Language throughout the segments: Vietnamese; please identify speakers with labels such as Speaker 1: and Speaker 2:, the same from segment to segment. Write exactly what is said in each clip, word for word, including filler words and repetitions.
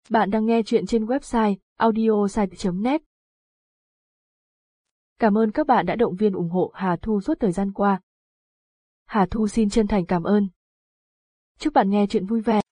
Speaker 1: Bạn đang nghe chuyện trên website audiosite chấm net. Cảm ơn các bạn đã động viên ủng hộ Hà Thu suốt thời gian qua. Hà Thu xin chân thành cảm ơn. Chúc bạn nghe chuyện vui vẻ.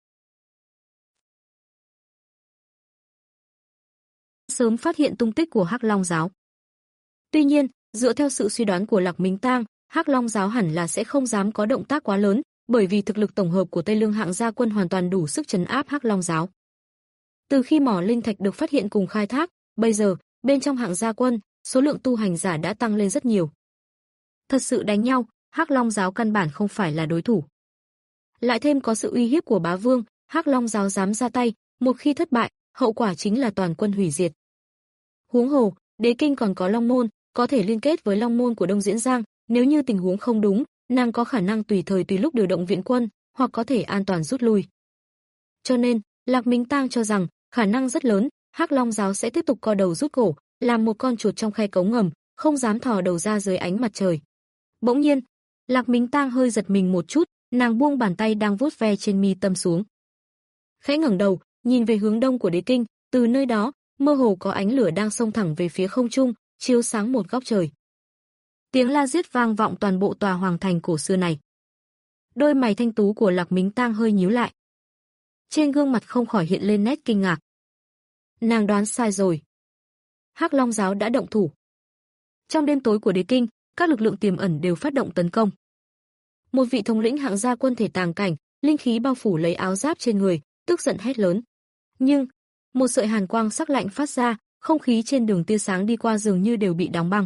Speaker 2: Sớm phát hiện tung tích của Hắc Long giáo. Tuy nhiên, dựa theo sự suy đoán của Lạc Mính Tang, Hắc Long giáo hẳn là sẽ không dám có động tác quá lớn, bởi vì thực lực tổng hợp của Tây Lương hạng gia quân hoàn toàn đủ sức trấn áp Hắc Long giáo. Từ khi mỏ linh thạch được phát hiện cùng khai thác, bây giờ, bên trong hạng gia quân, số lượng tu hành giả đã tăng lên rất nhiều. Thật sự đánh nhau, Hắc Long giáo căn bản không phải là đối thủ. Lại thêm có sự uy hiếp của bá vương, Hắc Long giáo dám ra tay, một khi thất bại, hậu quả chính là toàn quân hủy diệt. Huống hồ, Đế Kinh còn có Long môn, có thể liên kết với Long môn của Đông Diễn Giang, nếu như tình huống không đúng, nàng có khả năng tùy thời tùy lúc điều động viện quân, hoặc có thể an toàn rút lui. Cho nên, Lạc Mính Tang cho rằng, khả năng rất lớn, Hắc Long giáo sẽ tiếp tục co đầu rút cổ, làm một con chuột trong khe cống ngầm, không dám thò đầu ra dưới ánh mặt trời. Bỗng nhiên, Lạc Mính Tang hơi giật mình một chút, nàng buông bàn tay đang vuốt ve trên mi tâm xuống. Khẽ ngẩng đầu, nhìn về hướng đông của Đế Kinh, từ nơi đó, mơ hồ có ánh lửa đang xông thẳng về phía không trung, chiếu sáng một góc trời. Tiếng la giết vang vọng toàn bộ tòa hoàng thành cổ xưa này. Đôi mày thanh tú của Lạc Mính Tang hơi nhíu lại. Trên gương mặt không khỏi hiện lên nét kinh ngạc. Nàng đoán sai rồi. Hắc Long giáo đã động thủ. Trong đêm tối của Đế Kinh, các lực lượng tiềm ẩn đều phát động tấn công. Một vị thống lĩnh hạng gia quân thể tàng cảnh, linh khí bao phủ lấy áo giáp trên người, tức giận hét lớn. Nhưng, một sợi hàn quang sắc lạnh phát ra, không khí trên đường tia sáng đi qua dường như đều bị đóng băng.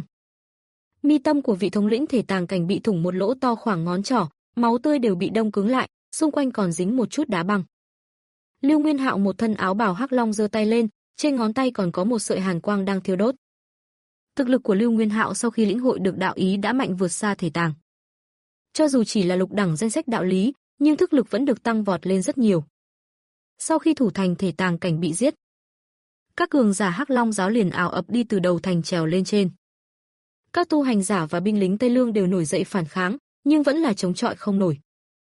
Speaker 2: Mi tâm của vị thống lĩnh thể tàng cảnh bị thủng một lỗ to khoảng ngón trỏ, máu tươi đều bị đông cứng lại, xung quanh còn dính một chút đá băng. Lưu Nguyên Hạo một thân áo bào hắc long giơ tay lên, trên ngón tay còn có một sợi hàn quang đang thiêu đốt. Thực lực của Lưu Nguyên Hạo sau khi lĩnh hội được đạo ý đã mạnh vượt xa thể tàng. Cho dù chỉ là lục đẳng danh sách đạo lý, nhưng thức lực vẫn được tăng vọt lên rất nhiều. Sau khi thủ thành thể tàng cảnh bị giết, các cường giả Hắc Long giáo liền ào ập đi từ đầu thành trèo lên trên. Các tu hành giả và binh lính Tây Lương đều nổi dậy phản kháng, nhưng vẫn là chống chọi không nổi.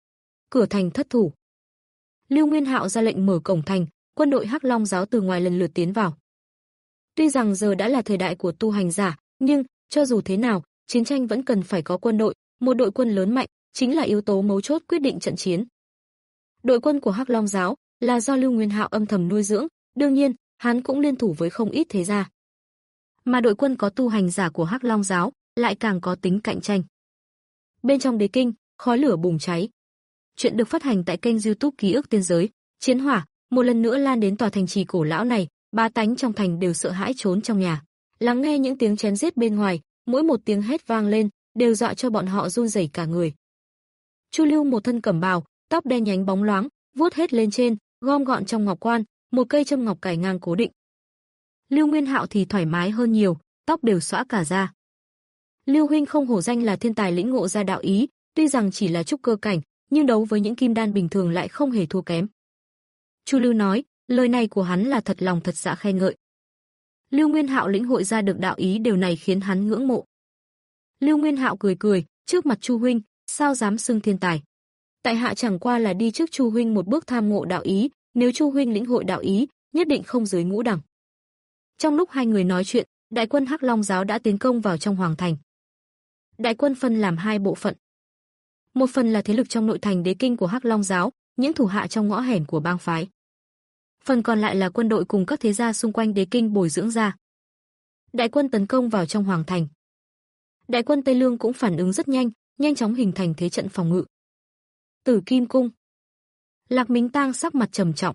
Speaker 2: Cửa thành thất thủ. Lưu Nguyên Hạo ra lệnh mở cổng thành, quân đội Hắc Long giáo từ ngoài lần lượt tiến vào. Tuy rằng giờ đã là thời đại của tu hành giả, nhưng cho dù thế nào, chiến tranh vẫn cần phải có quân đội, một đội quân lớn mạnh chính là yếu tố mấu chốt quyết định trận chiến. Đội quân của Hắc Long giáo là do Lưu Nguyên Hạo âm thầm nuôi dưỡng, đương nhiên, hắn cũng liên thủ với không ít thế gia. Mà đội quân có tu hành giả của Hắc Long giáo lại càng có tính cạnh tranh. Bên trong Đế Kinh, khói lửa bùng cháy. Chuyện được phát hành tại kênh YouTube Ký ức Tiên giới. Chiến hỏa một lần nữa lan đến tòa thành trì cổ lão này, bá tánh trong thành đều sợ hãi trốn trong nhà. Lắng nghe những tiếng chém giết bên ngoài, mỗi một tiếng hét vang lên, đều dọa cho bọn họ run rẩy cả người. Chu Lưu một thân cẩm bào, tóc đen nhánh bóng loáng, vuốt hết lên trên, gom gọn trong ngọc quan, một cây châm ngọc cài ngang cố định. Lưu Nguyên Hạo thì thoải mái hơn nhiều, tóc đều xõa cả ra. Lưu huynh không hổ danh là thiên tài lĩnh ngộ ra đạo ý, tuy rằng chỉ là trúc cơ cảnh, nhưng đấu với những kim đan bình thường lại không hề thua kém. Chu Lưu nói, lời này của hắn là thật lòng thật dạ khen ngợi. Lưu Nguyên Hạo lĩnh hội ra được đạo ý, điều này khiến hắn ngưỡng mộ. Lưu Nguyên Hạo cười cười, trước mặt Chu huynh, sao dám xưng thiên tài? Tại hạ chẳng qua là đi trước Chu huynh một bước tham ngộ đạo ý, nếu Chu huynh lĩnh hội đạo ý, nhất định không dưới ngũ đẳng. Trong lúc hai người nói chuyện, đại quân Hắc Long giáo đã tiến công vào trong hoàng thành. Đại quân phân làm hai bộ phận. Một phần là thế lực trong nội thành Đế Kinh của Hắc Long giáo, những thủ hạ trong ngõ hẻm của bang phái. Phần còn lại là quân đội cùng các thế gia xung quanh Đế Kinh bồi dưỡng ra. Đại quân tấn công vào trong hoàng thành. Đại quân Tây Lương cũng phản ứng rất nhanh, nhanh chóng hình thành thế trận phòng ngự. Tử Kim cung. Lạc Mính Tang sắc mặt trầm trọng.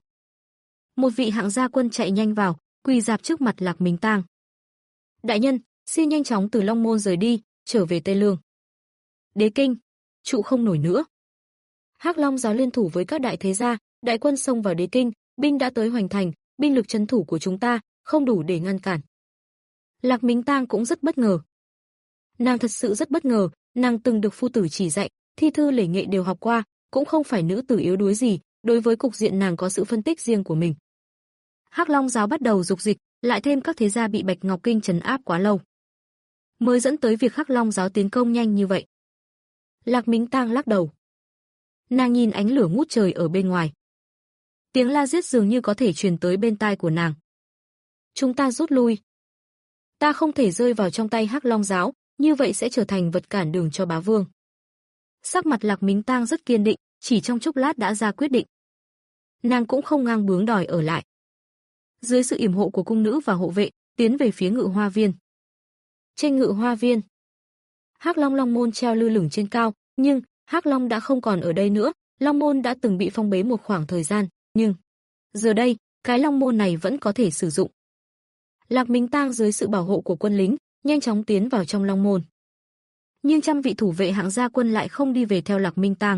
Speaker 2: Một vị hạng gia quân chạy nhanh vào, quỳ rạp trước mặt Lạc Mính Tang. Đại nhân, xin nhanh chóng từ Long môn rời đi, trở về Tây Lương. Đế Kinh, trụ không nổi nữa. Hắc Long giáo liên thủ với các đại thế gia, đại quân xông vào Đế Kinh, binh đã tới hoành thành, binh lực trấn thủ của chúng ta không đủ để ngăn cản. Lạc Mính Tang cũng rất bất ngờ. Nàng thật sự rất bất ngờ, nàng từng được phu tử chỉ dạy, thi thư lễ nghệ đều học qua, cũng không phải nữ tử yếu đuối gì, đối với cục diện nàng có sự phân tích riêng của mình. Hắc Long giáo bắt đầu dục dịch, lại thêm các thế gia bị Bạch Ngọc Kinh trấn áp quá lâu, mới dẫn tới việc Hắc Long giáo tiến công nhanh như vậy. Lạc Mính Tang lắc đầu. Nàng nhìn ánh lửa ngút trời ở bên ngoài. Tiếng la giết dường như có thể truyền tới bên tai của nàng. Chúng ta rút lui. Ta không thể rơi vào trong tay Hắc Long giáo, như vậy sẽ trở thành vật cản đường cho bá vương. Sắc mặt Lạc Mính Tang rất kiên định, chỉ trong chốc lát đã ra quyết định. Nàng cũng không ngang bướng đòi ở lại. Dưới sự yểm hộ của cung nữ và hộ vệ, tiến về phía Ngự Hoa Viên. Trên Ngự Hoa Viên, Hắc Long Long môn treo lơ lửng trên cao, nhưng Hắc Long đã không còn ở đây nữa, Long môn đã từng bị phong bế một khoảng thời gian, nhưng giờ đây, cái Long môn này vẫn có thể sử dụng. Lạc Mính Tang dưới sự bảo hộ của quân lính, nhanh chóng tiến vào trong Long môn. Nhưng trăm vị thủ vệ hạng gia quân lại không đi về theo Lạc Mính Tang.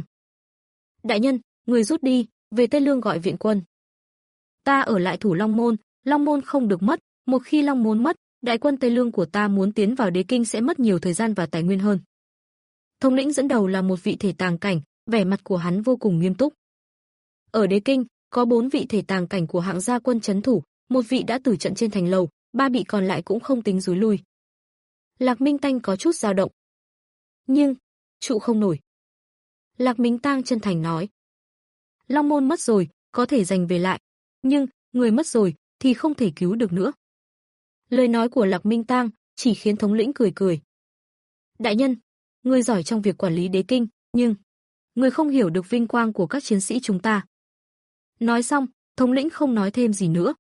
Speaker 2: Đại nhân, người rút đi, về Tây Lương gọi viện quân. Ta ở lại thủ Long môn, Long môn không được mất, một khi Long môn mất, đại quân Tây Lương của ta muốn tiến vào Đế Kinh sẽ mất nhiều thời gian và tài nguyên hơn. Thống lĩnh dẫn đầu là một vị thể tàng cảnh, vẻ mặt của hắn vô cùng nghiêm túc. Ở Đế Kinh, có bốn vị thể tàng cảnh của hạng gia quân trấn thủ, một vị đã tử trận trên thành lầu, ba vị còn lại cũng không tính rúi lui. Lạc Minh Tang có chút dao động. Nhưng, trụ không nổi. Lạc Mính Tang chân thành nói. Long môn mất rồi, có thể giành về lại. Nhưng, người mất rồi, thì không thể cứu được nữa. Lời nói của Lạc Mính Tang chỉ khiến thống lĩnh cười cười. Đại nhân, người giỏi trong việc quản lý Đế Kinh, nhưng người không hiểu được vinh quang của các chiến sĩ chúng ta. Nói xong, thống lĩnh không nói thêm gì nữa.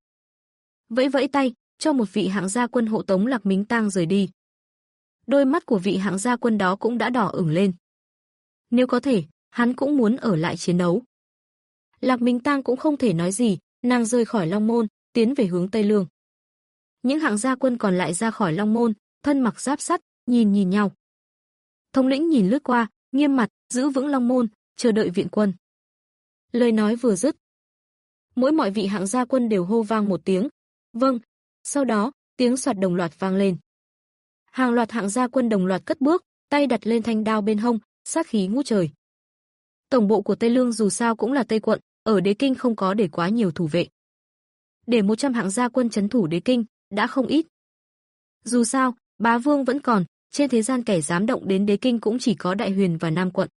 Speaker 2: Vẫy vẫy tay, cho một vị hạng gia quân hộ tống Lạc Mính Tang rời đi. Đôi mắt của vị hạng gia quân đó cũng đã đỏ ửng lên. Nếu có thể, hắn cũng muốn ở lại chiến đấu. Lạc Mính Tang cũng không thể nói gì, nàng rời khỏi Long môn, tiến về hướng Tây Lương. Những hạng gia quân còn lại ra khỏi Long môn, thân mặc giáp sắt, nhìn nhìn nhau. Thống lĩnh nhìn lướt qua, nghiêm mặt, giữ vững Long môn, chờ đợi viện quân. Lời nói vừa dứt, mỗi mọi vị hạng gia quân đều hô vang một tiếng, vâng. Sau đó, tiếng soạt đồng loạt vang lên. Hàng loạt hạng gia quân đồng loạt cất bước, tay đặt lên thanh đao bên hông, sát khí ngút trời. Tổng bộ của Tây Lương dù sao cũng là Tây quận, ở Đế Kinh không có để quá nhiều thủ vệ. Để một trăm hạng gia quân trấn thủ Đế Kinh đã không ít. Dù sao, bá vương vẫn còn, trên thế gian kẻ dám động đến Đế Kinh cũng chỉ có Đại Huyền và Nam quận.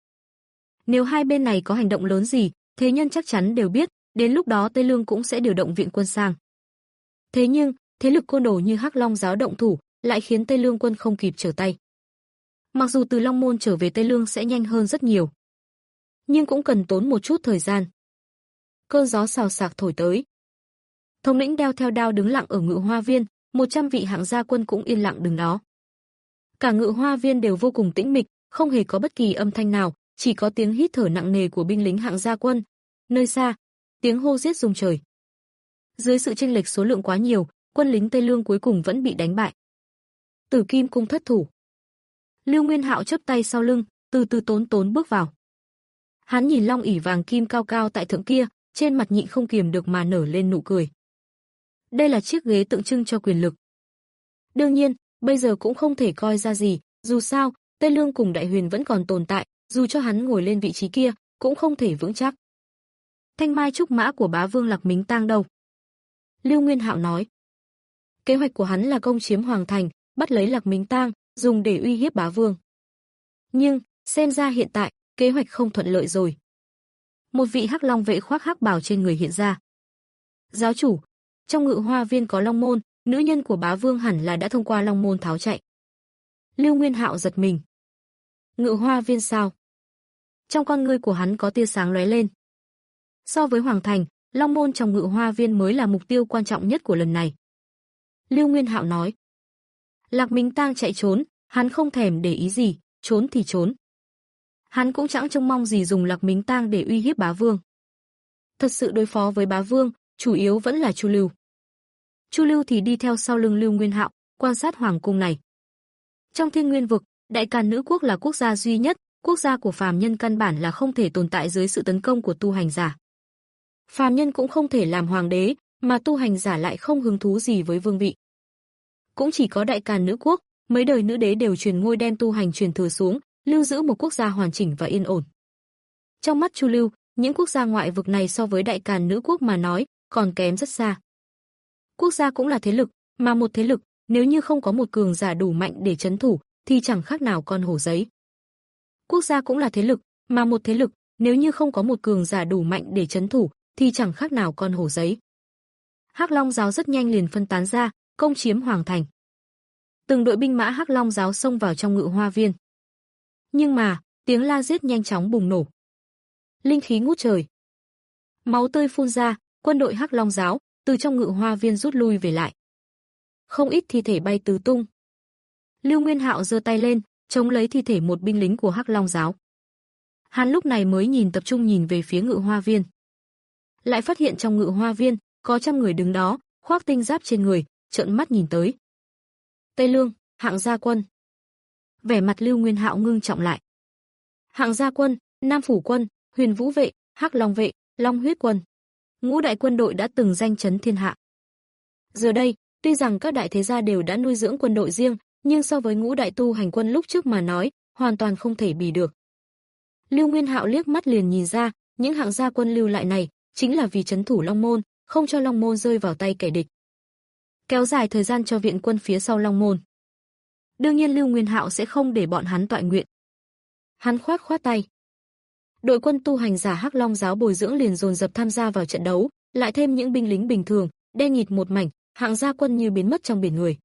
Speaker 2: Nếu hai bên này có hành động lớn gì, thế nhân chắc chắn đều biết, đến lúc đó Tây Lương cũng sẽ điều động viện quân sang. Thế nhưng, thế lực côn đồ như Hắc Long giáo động thủ, lại khiến Tây Lương quân không kịp trở tay. Mặc dù từ Long môn trở về Tây Lương sẽ nhanh hơn rất nhiều, nhưng cũng cần tốn một chút thời gian. Cơn gió xào xạc thổi tới. Thống lĩnh đeo theo đao đứng lặng ở Ngự Hoa Viên, một trăm vị hạng gia quân cũng yên lặng đứng đó. Cả Ngự Hoa Viên đều vô cùng tĩnh mịch, không hề có bất kỳ âm thanh nào, chỉ có tiếng hít thở nặng nề của binh lính hạng gia quân. Nơi xa, tiếng hô giết rung trời. Dưới sự chênh lệch số lượng quá nhiều, quân lính Tây Lương cuối cùng vẫn bị đánh bại. Tử Kim cung thất thủ. Lưu Nguyên Hạo chắp tay sau lưng, từ từ tốn tốn bước vào. Hắn nhìn long ỷ vàng kim cao cao tại thượng kia, trên mặt nhịn không kiềm được mà nở lên nụ cười. Đây là chiếc ghế tượng trưng cho quyền lực. Đương nhiên, bây giờ cũng không thể coi ra gì, dù sao, Tây Lương cùng Đại Huyền vẫn còn tồn tại, dù cho hắn ngồi lên vị trí kia, cũng không thể vững chắc. Thanh mai trúc mã của bá vương Lạc Mính Tang đâu? Lưu Nguyên Hạo nói. Kế hoạch của hắn là công chiếm Hoàng Thành, bắt lấy Lạc Mính Tang, dùng để uy hiếp bá vương. Nhưng, xem ra hiện tại, kế hoạch không thuận lợi rồi. Một vị Hắc Long vệ khoác hắc bào trên người hiện ra. Giáo chủ, trong Ngự Hoa Viên có Long môn, nữ nhân của bá vương hẳn là đã thông qua Long môn tháo chạy. Lưu Nguyên Hạo giật mình. Ngự Hoa Viên sao? Trong con ngươi của hắn có tia sáng lóe lên. So với Hoàng Thành, Long môn trong Ngự Hoa Viên mới là mục tiêu quan trọng nhất của lần này. Lưu Nguyên Hạo nói. Lạc Mính Tang chạy trốn, hắn không thèm để ý gì, trốn thì trốn. Hắn cũng chẳng trông mong gì dùng Lạc Mính Tang để uy hiếp bá vương. Thật sự đối phó với bá vương, chủ yếu vẫn là Chu Lưu. Chu Lưu thì đi theo sau lưng Lưu Nguyên Hạo, quan sát hoàng cung này. Trong Thiên Nguyên vực, Đại Càn Nữ quốc là quốc gia duy nhất, quốc gia của phàm nhân căn bản là không thể tồn tại dưới sự tấn công của tu hành giả. Phàm nhân cũng không thể làm hoàng đế, mà tu hành giả lại không hứng thú gì với vương vị. Cũng chỉ có Đại Càn Nữ quốc, mấy đời nữ đế đều truyền ngôi đem tu hành truyền thừa xuống, lưu giữ một quốc gia hoàn chỉnh và yên ổn. Trong mắt Chu Lưu, những quốc gia ngoại vực này so với Đại Càn Nữ quốc mà nói, còn kém rất xa. Quốc gia cũng là thế lực, mà một thế lực, nếu như không có một cường giả đủ mạnh để trấn thủ, thì chẳng khác nào con hổ giấy. Quốc gia cũng là thế lực, mà một thế lực, nếu như không có một cường giả đủ mạnh để trấn thủ, thì chẳng khác nào con hổ giấy. Hắc Long giáo rất nhanh liền phân tán ra, công chiếm hoàng thành. Từng đội binh mã Hắc Long giáo xông vào trong Ngự Hoa viên. Nhưng mà, tiếng la giết nhanh chóng bùng nổ. Linh khí ngút trời. Máu tươi phun ra, quân đội Hắc Long giáo từ trong Ngự Hoa viên rút lui về lại. Không ít thi thể bay tứ tung. Lưu Nguyên Hạo giơ tay lên, chống lấy thi thể một binh lính của Hắc Long giáo. Hắn lúc này mới nhìn tập trung nhìn về phía Ngự Hoa viên. Lại phát hiện trong Ngự Hoa viên có trăm người đứng đó, khoác tinh giáp trên người, trợn mắt nhìn tới. Tây Lương, Hạng Gia quân. Vẻ mặt Lưu Nguyên Hạo ngưng trọng lại. Hạng Gia quân, Nam Phủ quân, Huyền Vũ vệ, Hắc Long vệ, Long Huyết quân. Ngũ đại quân đội đã từng danh chấn thiên hạ. Giờ đây, tuy rằng các đại thế gia đều đã nuôi dưỡng quân đội riêng, nhưng so với ngũ đại tu hành quân lúc trước mà nói, hoàn toàn không thể bì được. Lưu Nguyên Hạo liếc mắt liền nhìn ra, những Hạng Gia quân lưu lại này chính là vì trấn thủ Long Môn, không cho Long Môn rơi vào tay kẻ địch. Kéo dài thời gian cho viện quân phía sau Long Môn. Đương nhiên Lưu Nguyên Hạo sẽ không để bọn hắn tọa nguyện. Hắn khoát khoát tay. Đội quân tu hành giả Hắc Long giáo bồi dưỡng liền dồn dập tham gia vào trận đấu, lại thêm những binh lính bình thường, đen nghịt một mảnh, Hạng Gia quân như biến mất trong biển người.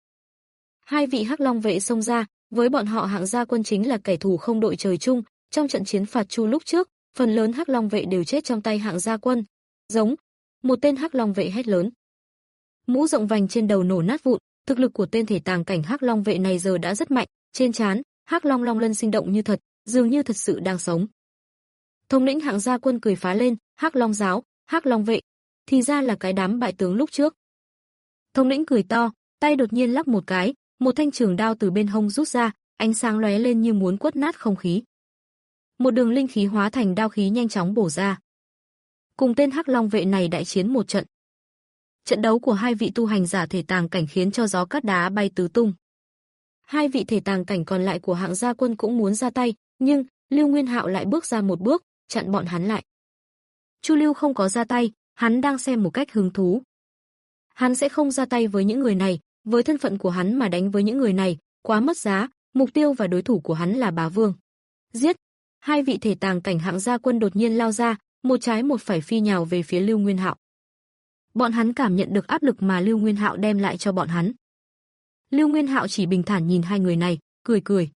Speaker 2: Hai vị Hắc Long vệ xông ra, với bọn họ Hạng Gia quân chính là kẻ thù không đội trời chung, trong trận chiến phạt Chu lúc trước, phần lớn Hắc Long vệ đều chết trong tay Hạng Gia quân. Giống, một tên Hắc Long vệ hét lớn. Mũ rộng vành trên đầu nổ nát vụn, thực lực của tên thể tàng cảnh Hắc Long vệ này giờ đã rất mạnh, trên trán, Hắc Long long lân sinh động như thật, dường như thật sự đang sống. Thống lĩnh Hạng Gia quân cười phá lên, Hắc Long giáo, Hắc Long vệ, thì ra là cái đám bại tướng lúc trước. Thống lĩnh cười to, tay đột nhiên lắc một cái, một thanh trường đao từ bên hông rút ra, ánh sáng lóe lên như muốn quất nát không khí. Một đường linh khí hóa thành đao khí nhanh chóng bổ ra. Cùng tên Hắc Long vệ này đại chiến một trận. Trận đấu của hai vị tu hành giả thể tàng cảnh khiến cho gió cát đá bay tứ tung. Hai vị thể tàng cảnh còn lại của Hạng Gia quân cũng muốn ra tay, nhưng Lưu Nguyên Hạo lại bước ra một bước, chặn bọn hắn lại. Chu Lưu không có ra tay, hắn đang xem một cách hứng thú. Hắn sẽ không ra tay với những người này, với thân phận của hắn mà đánh với những người này, quá mất giá, mục tiêu và đối thủ của hắn là Bá Vương. Giết! Hai vị thể tàng cảnh Hạng Gia quân đột nhiên lao ra, một trái một phải phi nhào về phía Lưu Nguyên Hạo. Bọn hắn cảm nhận được áp lực mà Lưu Nguyên Hạo đem lại cho bọn hắn. Lưu Nguyên Hạo chỉ bình thản nhìn hai người này, cười cười.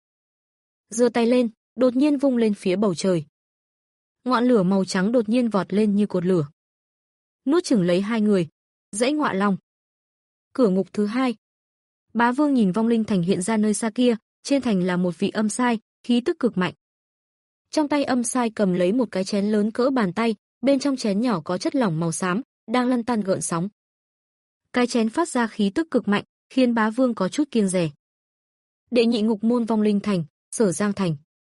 Speaker 2: Giơ tay lên, đột nhiên vung lên phía bầu trời. Ngọn lửa màu trắng đột nhiên vọt lên như cột lửa. Nuốt chửng lấy hai người. Dãy Ngọa Long. Cửa ngục thứ hai. Bá Vương nhìn vong linh thành hiện ra nơi xa kia, trên thành là một vị âm sai, khí tức cực mạnh. Trong tay âm sai cầm lấy một cái chén lớn cỡ bàn tay, bên trong chén nhỏ có chất lỏng màu xám, đang lăn tăn gợn sóng. Cái chén phát ra khí tức cực mạnh, khiến Bá Vương có chút kiêng dè. Đệ nhị ngục môn vong linh thành, Sở Giang thành.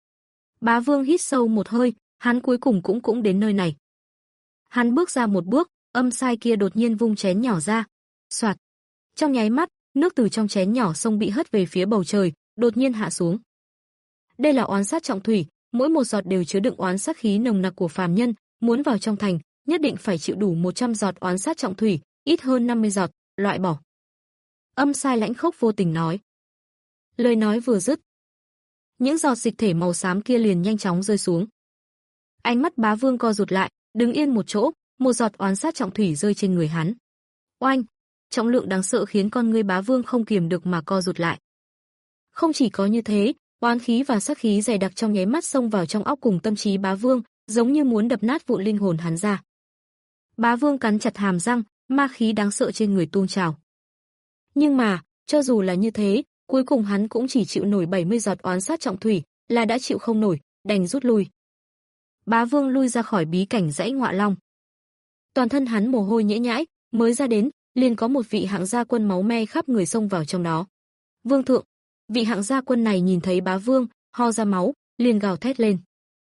Speaker 2: Bá Vương hít sâu một hơi, hắn cuối cùng cũng cũng đến nơi này. Hắn bước ra một bước, âm sai kia đột nhiên vung chén nhỏ ra. Soạt. Trong nháy mắt, nước từ trong chén nhỏ sông bị hất về phía bầu trời, đột nhiên hạ xuống. Đây là oán sát trọng thủy, mỗi một giọt đều chứa đựng oán sát khí nồng nặc của phàm nhân, muốn vào trong thành, nhất định phải chịu đủ một trăm giọt oán sát trọng thủy, ít hơn năm mươi giọt, loại bỏ. Âm sai lãnh khốc vô tình nói. Lời nói vừa dứt, những giọt dịch thể màu xám kia liền nhanh chóng rơi xuống. Ánh mắt Bá Vương co rụt lại, đứng yên một chỗ, một giọt oán sát trọng thủy rơi trên người hắn. Oanh! Trọng lượng đáng sợ khiến con ngươi Bá Vương không kiềm được mà co rụt lại. Không chỉ có như thế, oán khí và sát khí dày đặc trong nháy mắt xông vào trong óc cùng tâm trí Bá Vương, giống như muốn đập nát vụn linh hồn hắn ra. Bá Vương cắn chặt hàm răng, ma khí đáng sợ trên người tuôn trào. Nhưng mà, cho dù là như thế, cuối cùng hắn cũng chỉ chịu nổi bảy mươi giọt oán sát trọng thủy, là đã chịu không nổi, đành rút lui. Bá Vương lui ra khỏi bí cảnh dãy Ngọa Long. Toàn thân hắn mồ hôi nhễ nhãi, mới ra đến, liền có một vị Hạng Gia quân máu me khắp người xông vào trong đó. Vương thượng, vị Hạng Gia quân này nhìn thấy Bá Vương, ho ra máu, liền gào thét lên.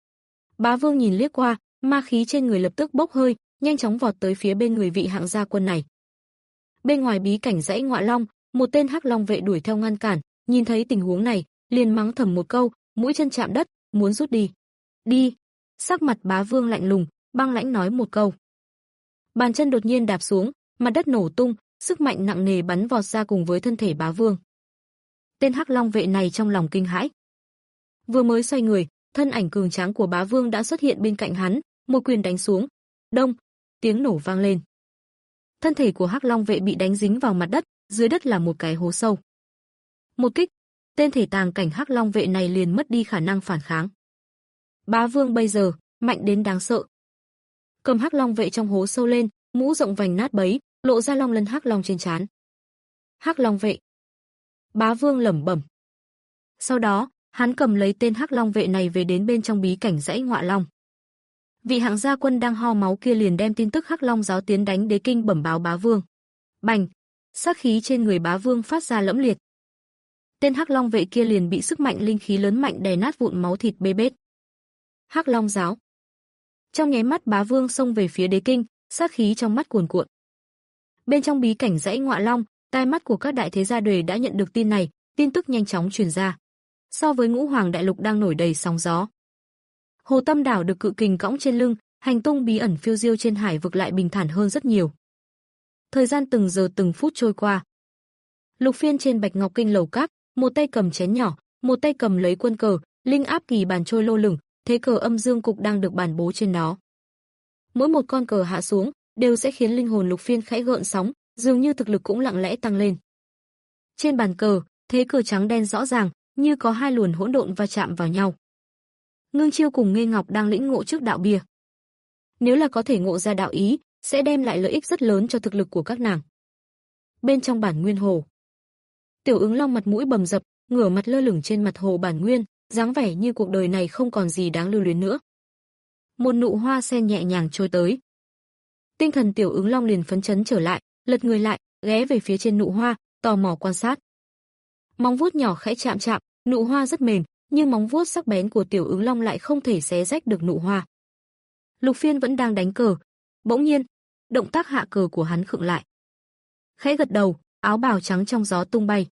Speaker 2: Bá Vương nhìn liếc qua, ma khí trên người lập tức bốc hơi, nhanh chóng vọt tới phía bên người vị Hạng Gia quân này. Bên ngoài bí cảnh dãy Ngọa Long, một tên Hắc Long vệ đuổi theo ngăn cản, nhìn thấy tình huống này, liền mắng thầm một câu, mũi chân chạm đất, muốn rút đi. Đi! Sắc mặt Bá Vương lạnh lùng, băng lãnh nói một câu. Bàn chân đột nhiên đạp xuống, mặt đất nổ tung, sức mạnh nặng nề bắn vọt ra cùng với thân thể Bá Vương. Tên Hắc Long vệ này trong lòng kinh hãi. Vừa mới xoay người, thân ảnh cường tráng của Bá Vương đã xuất hiện bên cạnh hắn, một quyền đánh xuống. Đông, tiếng nổ vang lên. Thân thể của Hắc Long vệ bị đánh dính vào mặt đất, dưới đất là một cái hố sâu. Một kích, tên thể tàng cảnh Hắc Long vệ này liền mất đi khả năng phản kháng. Bá Vương bây giờ mạnh đến đáng sợ. Cầm Hắc Long vệ trong hố sâu lên, mũ rộng vành nát bấy, lộ ra long lân Hắc Long trên trán. Hắc Long vệ. Bá Vương lẩm bẩm. Sau đó, hắn cầm lấy tên Hắc Long vệ này về đến bên trong bí cảnh dãy Ngọa Long. Vị hạng gia quân đang ho máu kia liền đem tin tức Hắc Long giáo tiến đánh đế kinh bẩm báo Bá Vương. Bành, sát khí trên người Bá Vương phát ra lẫm liệt. Tên Hắc Long vệ kia liền bị sức mạnh linh khí lớn mạnh đè nát vụn máu thịt bê bết. Hắc Long giáo. Trong nháy mắt Bá Vương xông về phía đế kinh, sát khí trong mắt cuồn cuộn. Bên trong bí cảnh dãy Ngọa Long, tai mắt của các đại thế gia đều đã nhận được tin này, tin tức nhanh chóng truyền ra. So với Ngũ Hoàng đại lục đang nổi đầy sóng gió, Hồ Tâm đảo được cự kình cõng trên lưng, hành tung bí ẩn phiêu diêu trên hải vực lại bình thản hơn rất nhiều. Thời gian từng giờ từng phút trôi qua. Lục Phiên trên Bạch Ngọc Kinh lầu các, một tay cầm chén nhỏ, một tay cầm lấy quân cờ, linh áp kỳ bàn trôi lơ lửng, thế cờ âm dương cục đang được bàn bố trên nó. Mỗi một con cờ hạ xuống, đều sẽ khiến linh hồn Lục Phiên khẽ gợn sóng, dường như thực lực cũng lặng lẽ tăng lên. Trên bàn cờ, thế cờ trắng đen rõ ràng, như có hai luồn hỗn độn va chạm vào nhau. Ngưng Chiêu cùng Nghê Ngọc đang lĩnh ngộ trước đạo bia. Nếu là có thể ngộ ra đạo ý, sẽ đem lại lợi ích rất lớn cho thực lực của các nàng. Bên trong bản nguyên hồ, Tiểu Ứng Long mặt mũi bầm dập, ngửa mặt lơ lửng trên mặt hồ bản nguyên, dáng vẻ như cuộc đời này không còn gì đáng lưu luyến nữa. Một nụ hoa sen nhẹ nhàng trôi tới. Tinh thần Tiểu Ứng Long liền phấn chấn trở lại, lật người lại, ghé về phía trên nụ hoa, tò mò quan sát. Móng vuốt nhỏ khẽ chạm chạm, nụ hoa rất mềm, nhưng móng vuốt sắc bén của Tiểu Ứng Long lại không thể xé rách được nụ hoa. Lục Phiên vẫn đang đánh cờ, bỗng nhiên, động tác hạ cờ của hắn khựng lại. Khẽ gật đầu, áo bào trắng trong gió tung bay.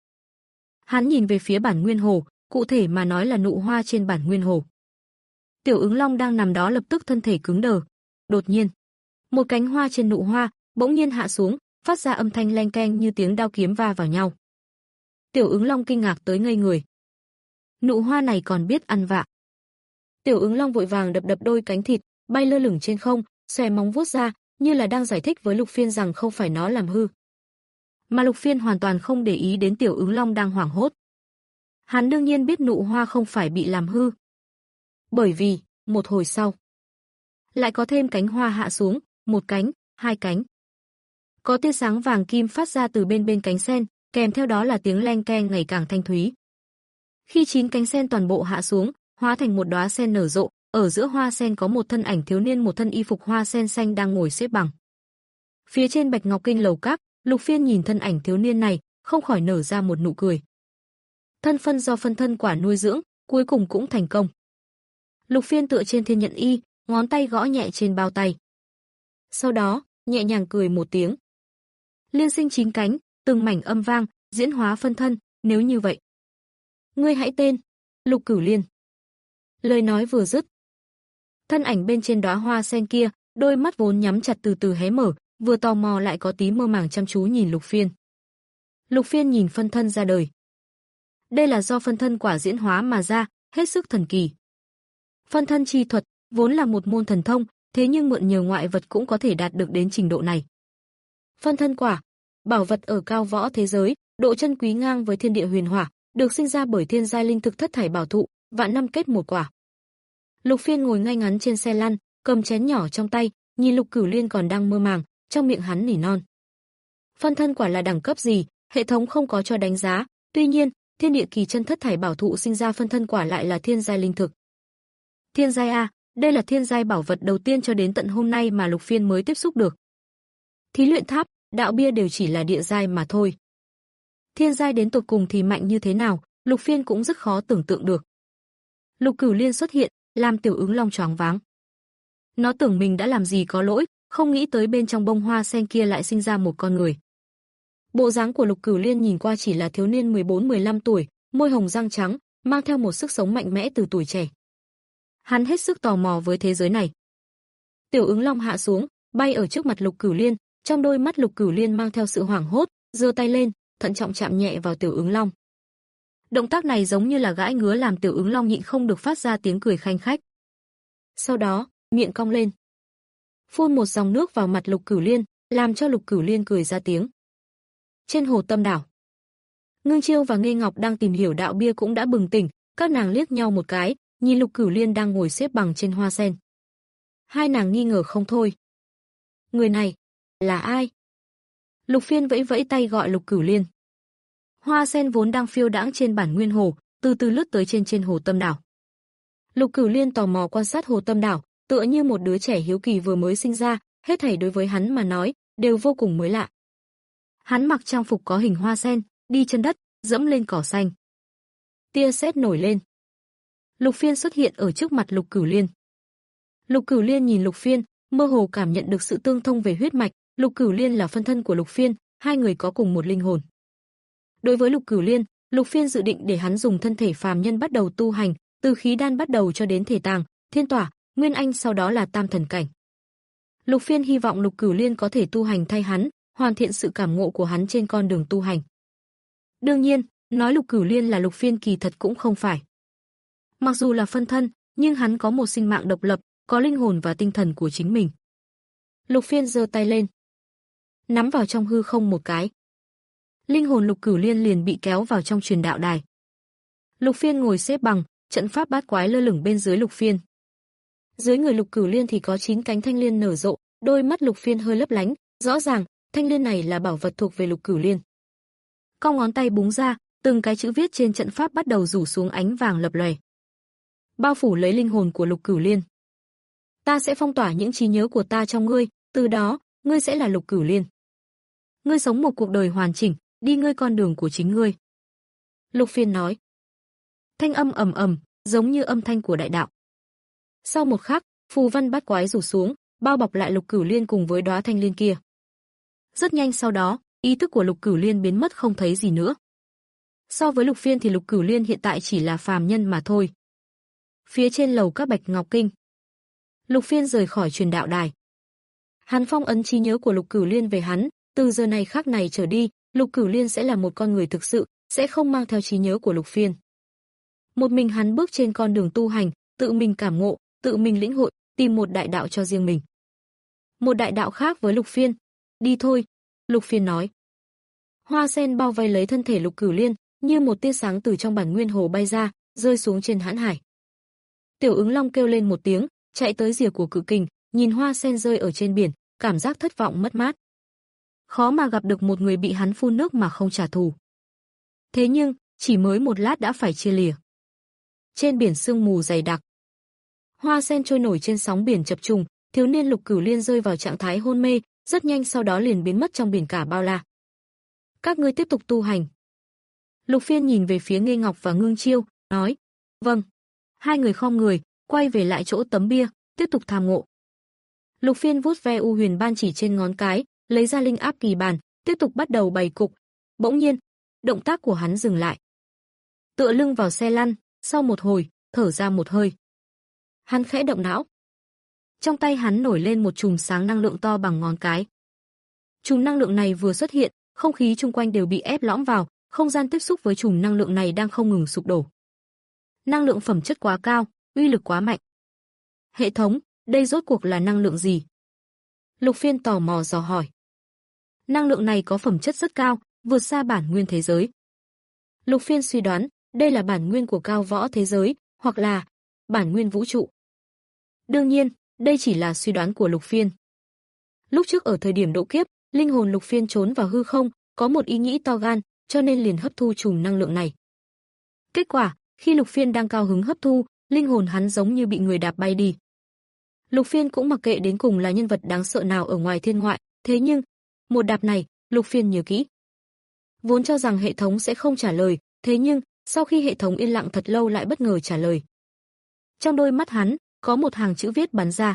Speaker 2: Hắn nhìn về phía bản nguyên hồ, cụ thể mà nói là nụ hoa trên bản nguyên hồ. Tiểu Ứng Long đang nằm đó lập tức thân thể cứng đờ. Đột nhiên, một cánh hoa trên nụ hoa bỗng nhiên hạ xuống, phát ra âm thanh leng keng như tiếng đao kiếm va vào nhau. Tiểu Ứng Long kinh ngạc tới ngây người. Nụ hoa này còn biết ăn vạ. Tiểu Ứng Long vội vàng đập đập đôi cánh thịt, bay lơ lửng trên không, xòe móng vuốt ra, như là đang giải thích với Lục Phiên rằng không phải nó làm hư. Mà Lục Phiên hoàn toàn không để ý đến Tiểu Ứng Long đang hoảng hốt. Hắn đương nhiên biết nụ hoa không phải bị làm hư. Bởi vì, một hồi sau, lại có thêm cánh hoa hạ xuống, một cánh, hai cánh. Có tia sáng vàng kim phát ra từ bên bên cánh sen, kèm theo đó là tiếng leng keng ngày càng thanh thúy. Khi chín cánh sen toàn bộ hạ xuống, hóa thành một đóa sen nở rộ, ở giữa hoa sen có một thân ảnh thiếu niên một thân y phục hoa sen xanh đang ngồi xếp bằng. Phía trên Bạch Ngọc Kinh lầu các, Lục Phiên nhìn thân ảnh thiếu niên này, không khỏi nở ra một nụ cười. Thân phân do phân thân quả nuôi dưỡng, cuối cùng cũng thành công. Lục Phiên tựa trên thiên nhận y, ngón tay gõ nhẹ trên bao tay. Sau đó, nhẹ nhàng cười một tiếng. Liên sinh chín cánh, từng mảnh âm vang, diễn hóa phân thân, nếu như vậy. Ngươi hãy tên, Lục Cửu Liên. Lời nói vừa dứt. Thân ảnh bên trên đóa hoa sen kia, đôi mắt vốn nhắm chặt từ từ hé mở, vừa tò mò lại có tí mơ màng chăm chú nhìn Lục Phiên. Lục Phiên nhìn phân thân ra đời. Đây là do phân thân quả diễn hóa mà ra, hết sức thần kỳ. Phân thân chi thuật, vốn là một môn thần thông, thế nhưng mượn nhờ ngoại vật cũng có thể đạt được đến trình độ này. Phân thân quả, bảo vật ở cao võ thế giới, độ chân quý ngang với thiên địa huyền hỏa, được sinh ra bởi thiên giai linh thực thất thải bảo thụ, vạn năm kết một quả. Lục Phiên ngồi ngay ngắn trên xe lăn, cầm chén nhỏ trong tay, nhìn Lục Cửu Liên còn đang mơ màng, trong miệng hắn nỉ non. Phân thân quả là đẳng cấp gì, hệ thống không có cho đánh giá, tuy nhiên, thiên địa kỳ chân thất thải bảo thụ sinh ra phân thân quả lại là thiên giai linh thực. Thiên giai a, đây là thiên giai bảo vật đầu tiên cho đến tận hôm nay mà Lục Phiên mới tiếp xúc được. Thí luyện tháp, đạo bia đều chỉ là địa giai mà thôi. Thiên giai đến tột cùng thì mạnh như thế nào, Lục Phiên cũng rất khó tưởng tượng được. Lục Cửu Liên xuất hiện, làm Tiểu Ứng Long choáng váng. Nó tưởng mình đã làm gì có lỗi, không nghĩ tới bên trong bông hoa sen kia lại sinh ra một con người. Bộ dáng của Lục Cửu Liên nhìn qua chỉ là thiếu niên mười bốn mười lăm tuổi, môi hồng răng trắng, mang theo một sức sống mạnh mẽ từ tuổi trẻ. Hắn hết sức tò mò với thế giới này. Tiểu Ứng Long hạ xuống, bay ở trước mặt Lục Cửu Liên, trong đôi mắt Lục Cửu Liên mang theo sự hoảng hốt, giơ tay lên, thận trọng chạm nhẹ vào Tiểu Ứng Long. Động tác này giống như là gãi ngứa làm Tiểu Ứng Long nhịn không được phát ra tiếng cười khanh khách. Sau đó, miệng cong lên. phun một dòng nước vào mặt Lục Cửu Liên, làm cho Lục Cửu Liên cười ra tiếng. Trên hồ Tâm đảo, Ngưng Chiêu và Nghê Ngọc đang tìm hiểu đạo bia cũng đã bừng tỉnh, các nàng liếc nhau một cái, nhìn Lục Cửu Liên đang ngồi xếp bằng trên hoa sen. Hai nàng nghi ngờ không thôi. Người này là ai? Lục Phiên vẫy vẫy tay gọi Lục Cửu Liên. Hoa sen vốn đang phiêu đãng trên bản nguyên hồ, từ từ lướt tới trên trên hồ Tâm đảo. Lục Cửu Liên tò mò quan sát hồ Tâm đảo, tựa như một đứa trẻ hiếu kỳ vừa mới sinh ra, hết thảy đối với hắn mà nói đều vô cùng mới lạ. Hắn mặc trang phục có hình hoa sen, đi chân đất, dẫm lên cỏ xanh. Tia sét nổi lên. Lục Phiên xuất hiện ở trước mặt Lục Cửu Liên. Lục Cửu Liên nhìn Lục Phiên, mơ hồ cảm nhận được sự tương thông về huyết mạch, Lục Cửu Liên là phân thân của Lục Phiên, hai người có cùng một linh hồn. Đối với Lục Cửu Liên, Lục Phiên dự định để hắn dùng thân thể phàm nhân bắt đầu tu hành, từ khí đan bắt đầu cho đến thể tàng, thiên tỏa, nguyên anh, sau đó là tam thần cảnh. Lục Phiên hy vọng Lục Cửu Liên có thể tu hành thay hắn, hoàn thiện sự cảm ngộ của hắn trên con đường tu hành. Đương nhiên, nói Lục Cửu Liên là Lục Phiên kỳ thật cũng không phải. Mặc dù là phân thân, nhưng hắn có một sinh mạng độc lập, có linh hồn và tinh thần của chính mình. Lục Phiên giơ tay lên, nắm vào trong hư không một cái. Linh hồn Lục Cửu Liên liền bị kéo vào trong truyền đạo đài. Lục Phiên ngồi xếp bằng, trận pháp bát quái lơ lửng bên dưới Lục Phiên. Dưới người Lục Cửu Liên thì có chín cánh thanh liên nở rộ, đôi mắt Lục Phiên hơi lấp lánh, rõ ràng, thanh liên này là bảo vật thuộc về Lục Cửu Liên. Cong ngón tay búng ra, từng cái chữ viết trên trận pháp bắt đầu rủ xuống ánh vàng lập lòe, bao phủ lấy linh hồn của Lục Cửu Liên. Ta sẽ phong tỏa những trí nhớ của ta trong ngươi, từ đó, ngươi sẽ là Lục Cửu Liên. Ngươi sống một cuộc đời hoàn chỉnh, đi ngươi con đường của chính ngươi. Lục Phiên nói. Thanh âm ầm ầm, giống như âm thanh của đại đạo. Sau một khắc, phù văn bát quái rủ xuống, bao bọc lại Lục Cửu Liên cùng với đóa thanh liên kia. Rất nhanh sau đó, ý thức của Lục Cửu Liên biến mất không thấy gì nữa. So với Lục Phiên thì Lục Cửu Liên hiện tại chỉ là phàm nhân mà thôi. Phía trên lầu các Bạch Ngọc Kinh, Lục Phiên rời khỏi truyền đạo đài. Hắn phong ấn trí nhớ của Lục Cửu Liên về hắn, từ giờ này khắc này trở đi, Lục Cửu Liên sẽ là một con người thực sự, sẽ không mang theo trí nhớ của Lục Phiên. Một mình hắn bước trên con đường tu hành, tự mình cảm ngộ, tự mình lĩnh hội, tìm một đại đạo cho riêng mình. Một đại đạo khác với Lục Phiên. Đi thôi, Lục Phiên nói. Hoa sen bao vây lấy thân thể Lục Cửu Liên, như một tia sáng từ trong bản nguyên hồ bay ra, rơi xuống trên hãn hải. Tiểu Ứng Long kêu lên một tiếng, chạy tới rìa của cự kình, nhìn hoa sen rơi ở trên biển, cảm giác thất vọng mất mát. Khó mà gặp được một người bị hắn phun nước mà không trả thù. Thế nhưng, chỉ mới một lát đã phải chia lìa. Trên biển sương mù dày đặc, hoa sen trôi nổi trên sóng biển chập trùng, thiếu niên Lục Cửu Liên rơi vào trạng thái hôn mê, rất nhanh sau đó liền biến mất trong biển cả bao la. Các ngươi tiếp tục tu hành. Lục Phiên nhìn về phía Nghê Ngọc và Ngưng Chiêu, nói, vâng. Hai người khom người, quay về lại chỗ tấm bia, tiếp tục tham ngộ. Lục Phiên vuốt ve u huyền ban chỉ trên ngón cái, lấy ra linh áp kỳ bàn, tiếp tục bắt đầu bày cục. Bỗng nhiên, động tác của hắn dừng lại. Tựa lưng vào xe lăn, sau một hồi, thở ra một hơi. Hắn khẽ động não. Trong tay hắn nổi lên một chùm sáng năng lượng to bằng ngón cái. Chùm năng lượng này vừa xuất hiện, không khí chung quanh đều bị ép lõm vào, không gian tiếp xúc với chùm năng lượng này đang không ngừng sụp đổ. Năng lượng phẩm chất quá cao, uy lực quá mạnh. Hệ thống, đây rốt cuộc là năng lượng gì? Lục Phiên tò mò dò hỏi. Năng lượng này có phẩm chất rất cao, vượt xa bản nguyên thế giới. Lục Phiên suy đoán, đây là bản nguyên của cao võ thế giới, hoặc là bản nguyên vũ trụ. Đương nhiên, đây chỉ là suy đoán của Lục Phiên. Lúc trước ở thời điểm độ kiếp, linh hồn Lục Phiên trốn vào hư không, có một ý nghĩ to gan, cho nên liền hấp thu chùm năng lượng này. Kết quả, khi Lục Phiên đang cao hứng hấp thu, linh hồn hắn giống như bị người đạp bay đi. Lục Phiên cũng mặc kệ đến cùng là nhân vật đáng sợ nào ở ngoài thiên ngoại, thế nhưng, một đạp này, Lục Phiên nhớ kỹ. Vốn cho rằng hệ thống sẽ không trả lời, thế nhưng, sau khi hệ thống yên lặng thật lâu lại bất ngờ trả lời. Trong đôi mắt hắn, có một hàng chữ viết bắn ra.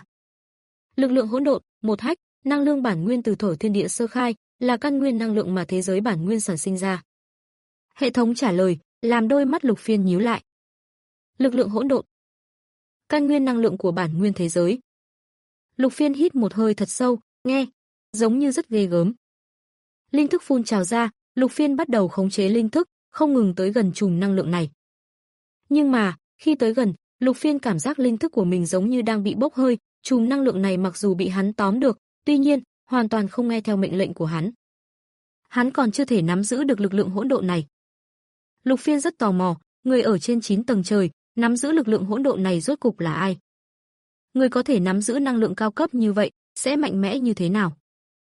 Speaker 2: Lực lượng hỗn độn, một hách, năng lượng bản nguyên từ thổ thiên địa sơ khai, là căn nguyên năng lượng mà thế giới bản nguyên sản sinh ra. Hệ thống trả lời, làm đôi mắt Lục Phiên nhíu lại. Lực lượng hỗn độn, căn nguyên năng lượng của bản nguyên thế giới. Lục Phiên hít một hơi thật sâu, nghe, giống như rất ghê gớm. Linh thức phun trào ra, Lục Phiên bắt đầu khống chế linh thức, không ngừng tới gần chùm năng lượng này. Nhưng mà, khi tới gần, Lục Phiên cảm giác linh thức của mình giống như đang bị bốc hơi, Chùm năng lượng này mặc dù bị hắn tóm được, tuy nhiên, hoàn toàn không nghe theo mệnh lệnh của hắn. Hắn còn chưa thể nắm giữ được lực lượng hỗn độn này. Lục Phiên rất tò mò, người ở trên chín tầng trời, nắm giữ lực lượng hỗn độn này rốt cục là ai? Người có thể nắm giữ năng lượng cao cấp như vậy, sẽ mạnh mẽ như thế nào?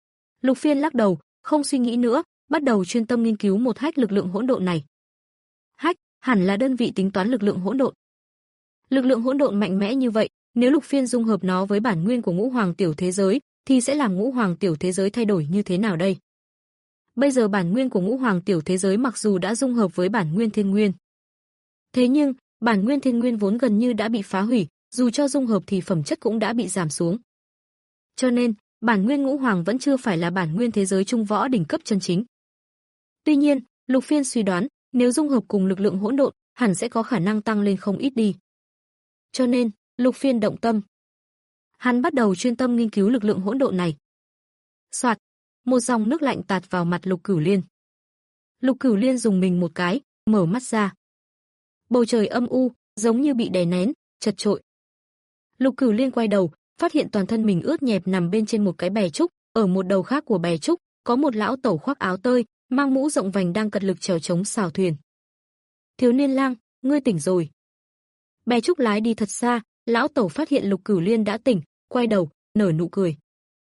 Speaker 2: Lục Phiên lắc đầu, không suy nghĩ nữa, bắt đầu chuyên tâm nghiên cứu một hách lực lượng hỗn độn này. Hách hẳn là đơn vị tính toán lực lượng hỗn độn. Lực lượng hỗn độn mạnh mẽ như vậy, nếu Lục Phiên dung hợp nó với bản nguyên của Ngũ Hoàng tiểu thế giới, thì sẽ làm Ngũ Hoàng tiểu thế giới thay đổi như thế nào đây? Bây giờ bản nguyên của Ngũ Hoàng tiểu thế giới mặc dù đã dung hợp với bản nguyên thiên nguyên, thế nhưng bản nguyên thiên nguyên vốn gần như đã bị phá hủy, dù cho dung hợp thì phẩm chất cũng đã bị giảm xuống. Cho nên, bản nguyên Ngũ Hoàng vẫn chưa phải là bản nguyên thế giới trung võ đỉnh cấp chân chính. Tuy nhiên, Lục Phiên suy đoán, nếu dung hợp cùng lực lượng hỗn độn, hẳn sẽ có khả năng tăng lên không ít đi. Cho nên, Lục Phiên động tâm. Hắn bắt đầu chuyên tâm nghiên cứu lực lượng hỗn độn này. Soạt, một dòng nước lạnh tạt vào mặt Lục Cửu Liên. Lục Cửu Liên dùng mình một cái, mở mắt ra. Bầu trời âm u, giống như bị đè nén, chật chội. Lục Cửu Liên quay đầu, phát hiện toàn thân mình ướt nhẹp nằm bên trên một cái bè trúc, ở một đầu khác của bè trúc, có một lão tẩu khoác áo tơi, mang mũ rộng vành đang cật lực chèo chống xào thuyền. Thiếu niên lang, ngươi tỉnh rồi. Bè trúc lái đi thật xa, lão tẩu phát hiện Lục Cửu Liên đã tỉnh, quay đầu, nở nụ cười.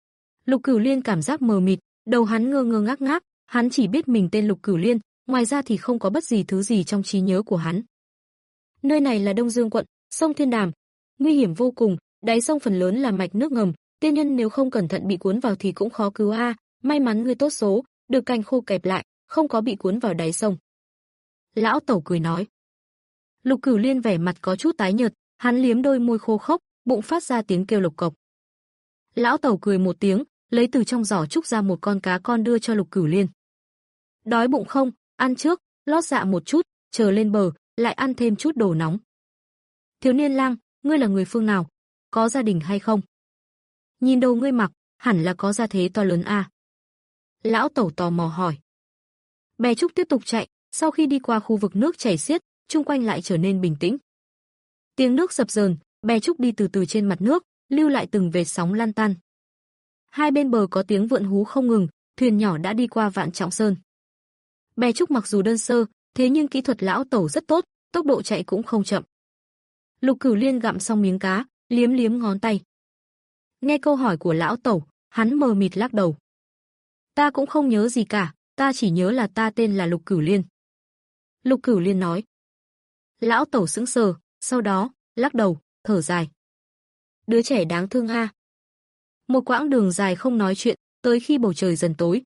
Speaker 2: Lục Cửu Liên cảm giác mờ mịt, đầu hắn ngơ ngơ ngác ngác, hắn chỉ biết mình tên Lục Cửu Liên, ngoài ra thì không có bất gì thứ gì trong trí nhớ của hắn. Nơi này là Đông Dương quận, sông Thiên Đàm, nguy hiểm vô cùng, đáy sông phần lớn là mạch nước ngầm, tiên nhân nếu không cẩn thận bị cuốn vào thì cũng khó cứu a, may mắn ngươi tốt số, được cành khô kẹp lại, không có bị cuốn vào đáy sông. Lão tẩu cười nói. Lục Cửu Liên vẻ mặt có chút tái nhợt, hắn liếm đôi môi khô khốc, bụng phát ra tiếng kêu lộc cộc. Lão tẩu cười một tiếng, lấy từ trong giỏ trúc ra một con cá con đưa cho Lục Cửu Liên. Đói bụng không, ăn trước, lót dạ một chút, chờ lên bờ, lại ăn thêm chút đồ nóng. Thiếu niên lang, ngươi là người phương nào? Có gia đình hay không? Nhìn đồ ngươi mặc, hẳn là có gia thế to lớn a. Lão tẩu tò mò hỏi. Bè trúc tiếp tục chạy, sau khi đi qua khu vực nước chảy xiết, chung quanh lại trở nên bình tĩnh. Tiếng nước dập dờn, bè trúc đi từ từ trên mặt nước, lưu lại từng vệt sóng lan tan. Hai bên bờ có tiếng vượn hú không ngừng, thuyền nhỏ đã đi qua Vạn Trọng Sơn. Bè trúc mặc dù đơn sơ, thế nhưng kỹ thuật lão tẩu rất tốt, tốc độ chạy cũng không chậm. Lục Cửu Liên gặm xong miếng cá, liếm liếm ngón tay. Nghe câu hỏi của lão tẩu, hắn mờ mịt lắc đầu. Ta cũng không nhớ gì cả, ta chỉ nhớ là ta tên là Lục Cửu Liên. Lục Cửu Liên nói. Lão tẩu sững sờ, sau đó, lắc đầu, thở dài. Đứa trẻ đáng thương a. Một quãng đường dài không nói chuyện, tới khi bầu trời dần tối.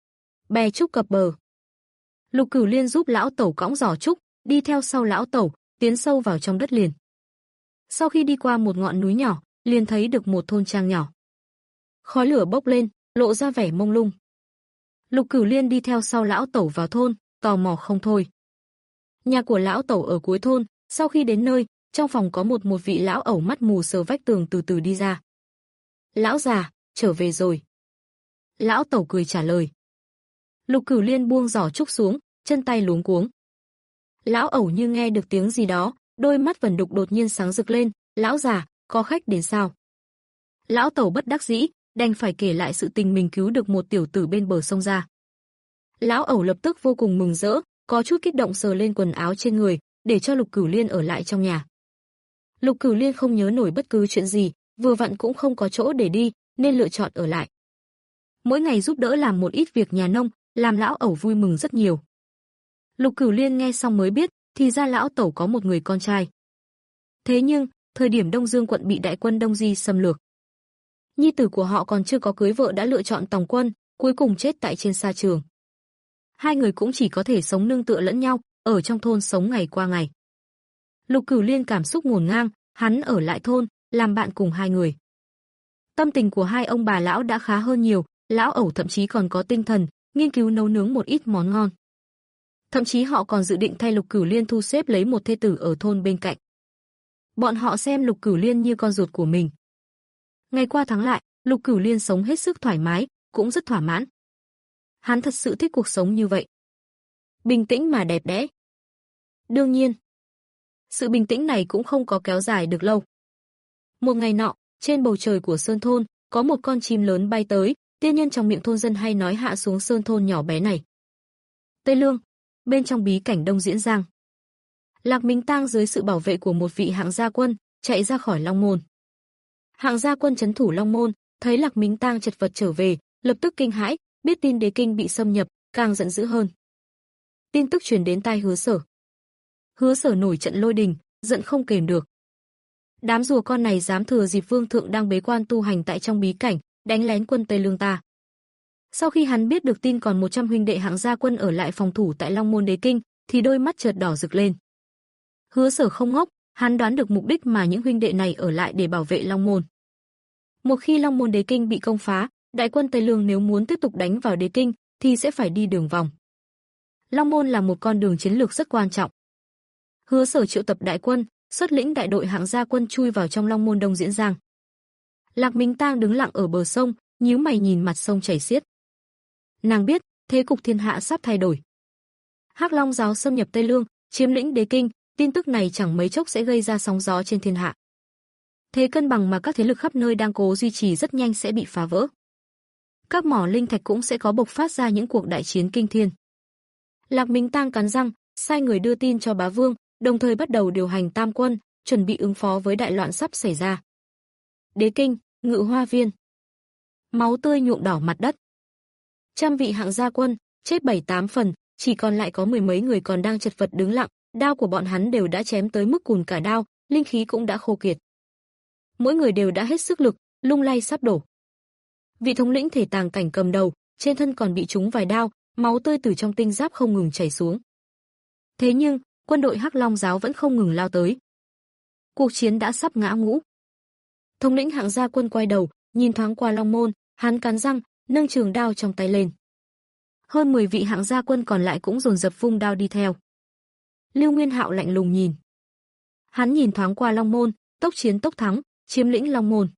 Speaker 2: Bè trúc cập bờ. Lục Cửu Liên giúp lão tẩu cõng giỏ trúc, đi theo sau lão tẩu, tiến sâu vào trong đất liền. Sau khi đi qua một ngọn núi nhỏ, liền thấy được một thôn trang nhỏ. Khói lửa bốc lên, lộ ra vẻ mông lung. Lục Cửu Liên đi theo sau lão tẩu vào thôn, tò mò không thôi. Nhà của lão tẩu ở cuối thôn, sau khi đến nơi, trong phòng có một một vị lão ẩu mắt mù sờ vách tường từ từ đi ra. Lão già, trở về rồi. Lão tẩu cười trả lời. Lục Cửu Liên buông giỏ trúc xuống, chân tay luống cuống. Lão ẩu như nghe được tiếng gì đó, đôi mắt vẩn đục đột nhiên sáng rực lên. Lão già, có khách đến sao? Lão tẩu bất đắc dĩ, đành phải kể lại sự tình mình cứu được một tiểu tử bên bờ sông ra. Lão ẩu lập tức vô cùng mừng rỡ, có chút kích động sờ lên quần áo trên người, để cho Lục Cửu Liên ở lại trong nhà. Lục Cửu Liên không nhớ nổi bất cứ chuyện gì, vừa vặn cũng không có chỗ để đi, nên lựa chọn ở lại. Mỗi ngày giúp đỡ làm một ít việc nhà nông, làm lão ẩu vui mừng rất nhiều. Lục Cửu Liên nghe xong mới biết, thì ra lão tẩu có một người con trai. Thế nhưng, thời điểm Đông Dương quận bị đại quân Đông Di xâm lược, nhi tử của họ còn chưa có cưới vợ đã lựa chọn tòng quân, cuối cùng chết tại trên sa trường. Hai người cũng chỉ có thể sống nương tựa lẫn nhau, ở trong thôn sống ngày qua ngày. Lục Cửu Liên cảm xúc ngổn ngang, hắn ở lại thôn, làm bạn cùng hai người. Tâm tình của hai ông bà lão đã khá hơn nhiều, lão ẩu thậm chí còn có tinh thần, nghiên cứu nấu nướng một ít món ngon. Thậm chí họ còn dự định thay Lục Cửu Liên thu xếp lấy một thê tử ở thôn bên cạnh. Bọn họ xem Lục Cửu Liên như con ruột của mình. Ngày qua tháng lại, Lục Cửu Liên sống hết sức thoải mái, cũng rất thỏa mãn. Hắn thật sự thích cuộc sống như vậy. Bình tĩnh mà đẹp đẽ. Đương nhiên, sự bình tĩnh này cũng không có kéo dài được lâu. Một ngày nọ, Trên bầu trời của sơn thôn, có một con chim lớn bay tới, tiên nhân trong miệng thôn dân hay nói hạ xuống sơn thôn nhỏ bé này. Tây Lương, bên trong bí cảnh Đông Diễn Giang. Lạc Minh Tang dưới sự bảo vệ của một vị hạng gia quân, chạy ra khỏi Long Môn. Hạng gia quân trấn thủ Long Môn, thấy Lạc Minh Tang chật vật trở về, lập tức kinh hãi, biết tin đế kinh bị xâm nhập, càng giận dữ hơn. Tin tức truyền đến tai Hứa Sở. Hứa Sở nổi trận lôi đình, giận không kềm được. Đám rùa con này dám thừa dịp vương thượng đang bế quan tu hành tại trong bí cảnh, đánh lén quân Tây Lương ta. Sau khi hắn biết được tin còn một trăm huynh đệ hạng gia quân ở lại phòng thủ tại Long Môn đế kinh, thì đôi mắt chợt đỏ rực lên. Hứa Sở không ngốc, hắn đoán được mục đích mà những huynh đệ này ở lại để bảo vệ Long Môn. Một khi Long Môn đế kinh bị công phá, đại quân Tây Lương nếu muốn tiếp tục đánh vào đế kinh thì sẽ phải đi đường vòng. Long Môn là một con đường chiến lược rất quan trọng. Hứa Sở triệu tập đại quân, xuất lĩnh đại đội hạng gia quân chui vào trong Long Môn Đông Diễn Giang. Lạc Minh Tang đứng lặng ở bờ sông, nhíu mày nhìn mặt sông chảy xiết. Nàng biết, thế cục thiên hạ sắp thay đổi. Hắc Long giáo xâm nhập Tây Lương, chiếm lĩnh đế kinh, tin tức này chẳng mấy chốc sẽ gây ra sóng gió trên thiên hạ. Thế cân bằng mà các thế lực khắp nơi đang cố duy trì rất nhanh sẽ bị phá vỡ. Các mỏ linh thạch cũng sẽ có bộc phát ra những cuộc đại chiến kinh thiên. Lạc Minh Tang cắn răng, sai người đưa tin cho bá vương, đồng thời bắt đầu điều hành tam quân, chuẩn bị ứng phó với đại loạn sắp xảy ra. Đế kinh, Ngự Hoa Viên. Máu tươi nhuộm đỏ mặt đất. Trăm vị hạng gia quân, chết bảy tám phần, chỉ còn lại có mười mấy người còn đang chật vật đứng lặng, đao của bọn hắn đều đã chém tới mức cùn cả đao, linh khí cũng đã khô kiệt. Mỗi người đều đã hết sức lực, lung lay sắp đổ. Vị thống lĩnh thể tàng cảnh cầm đầu, trên thân còn bị trúng vài đao, máu tươi từ trong tinh giáp không ngừng chảy xuống. Thế nhưng, quân đội Hắc Long giáo vẫn không ngừng lao tới. Cuộc chiến đã sắp ngã ngũ. Thống lĩnh hạng gia quân quay đầu, nhìn thoáng qua Long Môn, hắn cắn răng, nâng trường đao trong tay lên. Hơn mười vị hạng gia quân còn lại cũng dồn dập vung đao đi theo. Lưu Nguyên Hạo lạnh lùng nhìn. Hắn nhìn thoáng qua Long Môn, tốc chiến tốc thắng, chiếm lĩnh Long Môn.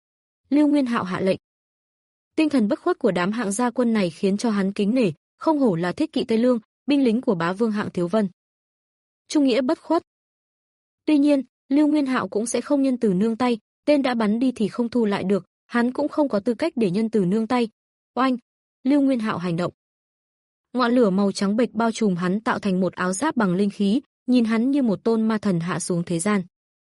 Speaker 2: Lưu Nguyên Hạo hạ lệnh. Tinh thần bất khuất của đám hạng gia quân này khiến cho hắn kính nể, không hổ là thiết kỵ Tây Lương, binh lính của bá vương Hạng Thiếu Vân. Trung nghĩa bất khuất. Tuy nhiên, Lưu Nguyên Hạo cũng sẽ không nhân từ nương tay, tên đã bắn đi thì không thu lại được, hắn cũng không có tư cách để nhân từ nương tay. Oanh! Lưu Nguyên Hạo hành động. Ngọn lửa màu trắng bệch bao trùm hắn tạo thành một áo giáp bằng linh khí, nhìn hắn như một tôn ma thần hạ xuống thế gian.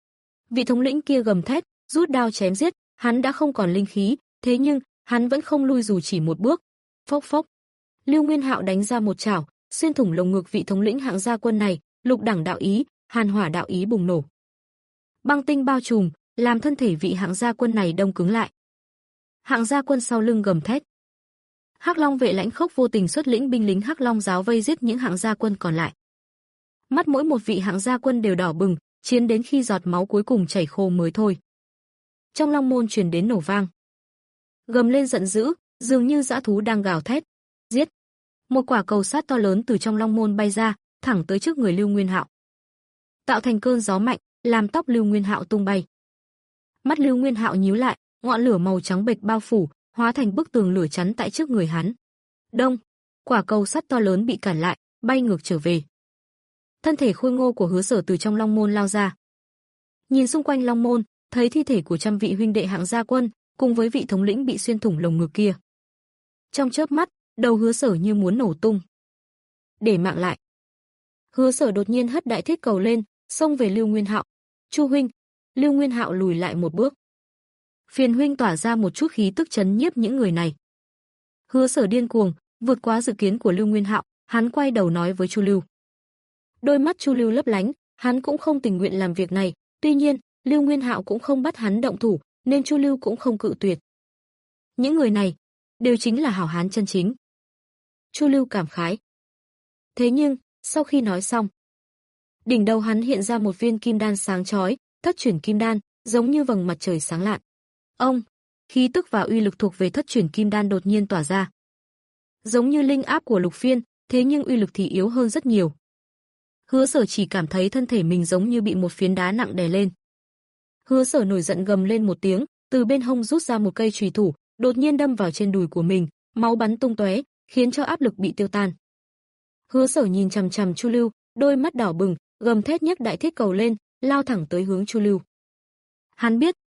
Speaker 2: Vị thống lĩnh kia gầm thét, rút đao chém giết, hắn đã không còn linh khí, thế nhưng hắn vẫn không lui dù chỉ một bước. Phốc phốc. Lưu Nguyên Hạo đánh ra một chảo, xuyên thủng lồng ngực vị thống lĩnh hạng gia quân này, lục đẳng đạo ý, hàn hỏa đạo ý bùng nổ. Băng tinh bao trùm, làm thân thể vị hạng gia quân này đông cứng lại. Hạng gia quân sau lưng gầm thét. Hắc Long vệ lãnh khốc vô tình xuất lĩnh binh lính Hắc Long giáo vây giết những hạng gia quân còn lại. Mắt mỗi một vị hạng gia quân đều đỏ bừng, chiến đến khi giọt máu cuối cùng chảy khô mới thôi. Trong Long Môn truyền đến nổ vang. Gầm lên giận dữ, dường như dã thú đang gào thét. Giết! Một quả cầu sắt to lớn từ trong Long Môn bay ra, thẳng tới trước người Lưu Nguyên Hạo. Tạo thành cơn gió mạnh, làm tóc Lưu Nguyên Hạo tung bay. Mắt Lưu Nguyên Hạo nhíu lại, ngọn lửa màu trắng bệch bao phủ, hóa thành bức tường lửa chắn tại trước người hắn. Đông! Quả cầu sắt to lớn bị cản lại, bay ngược trở về. Thân thể khôi ngô của Hứa Sở từ trong Long Môn lao ra. Nhìn xung quanh Long Môn, thấy thi thể của trăm vị huynh đệ hạng gia quân, cùng với vị thống lĩnh bị xuyên thủng lồng ngực kia. Trong chớp mắt, đầu Hứa Sở như muốn nổ tung. Để mạng lại. Hứa Sở đột nhiên hất đại thiết cầu lên, xông về Lưu Nguyên Hạo. Chu huynh! Lưu Nguyên Hạo lùi lại một bước. Phiền huynh tỏa ra một chút khí tức chấn nhiếp những người này. Hứa Sở điên cuồng, vượt quá dự kiến của Lưu Nguyên Hạo, hắn quay đầu nói với Chu Lưu. Đôi mắt Chu Lưu lấp lánh, hắn cũng không tình nguyện làm việc này, tuy nhiên, Lưu Nguyên Hạo cũng không bắt hắn động thủ, nên Chu Lưu cũng không cự tuyệt. Những người này đều chính là hảo hán chân chính. Chu Lưu cảm khái. Thế nhưng, sau khi nói xong, đỉnh đầu hắn hiện ra một viên kim đan sáng chói, thất chuyển kim đan, giống như vầng mặt trời sáng lạn. Ông, khí tức và uy lực thuộc về thất chuyển kim đan đột nhiên tỏa ra. Giống như linh áp của Lục Phiên, thế nhưng uy lực thì yếu hơn rất nhiều. Hứa Sở chỉ cảm thấy thân thể mình giống như bị một phiến đá nặng đè lên. Hứa Sở nổi giận gầm lên một tiếng, từ bên hông rút ra một cây chùy thủ, đột nhiên đâm vào trên đùi của mình, máu bắn tung tóe, khiến cho áp lực bị tiêu tan. Hứa Sở nhìn chằm chằm Chu Lưu, đôi mắt đỏ bừng, gầm thét nhấc đại thiết cầu lên, lao thẳng tới hướng Chu Lưu. Hắn biết,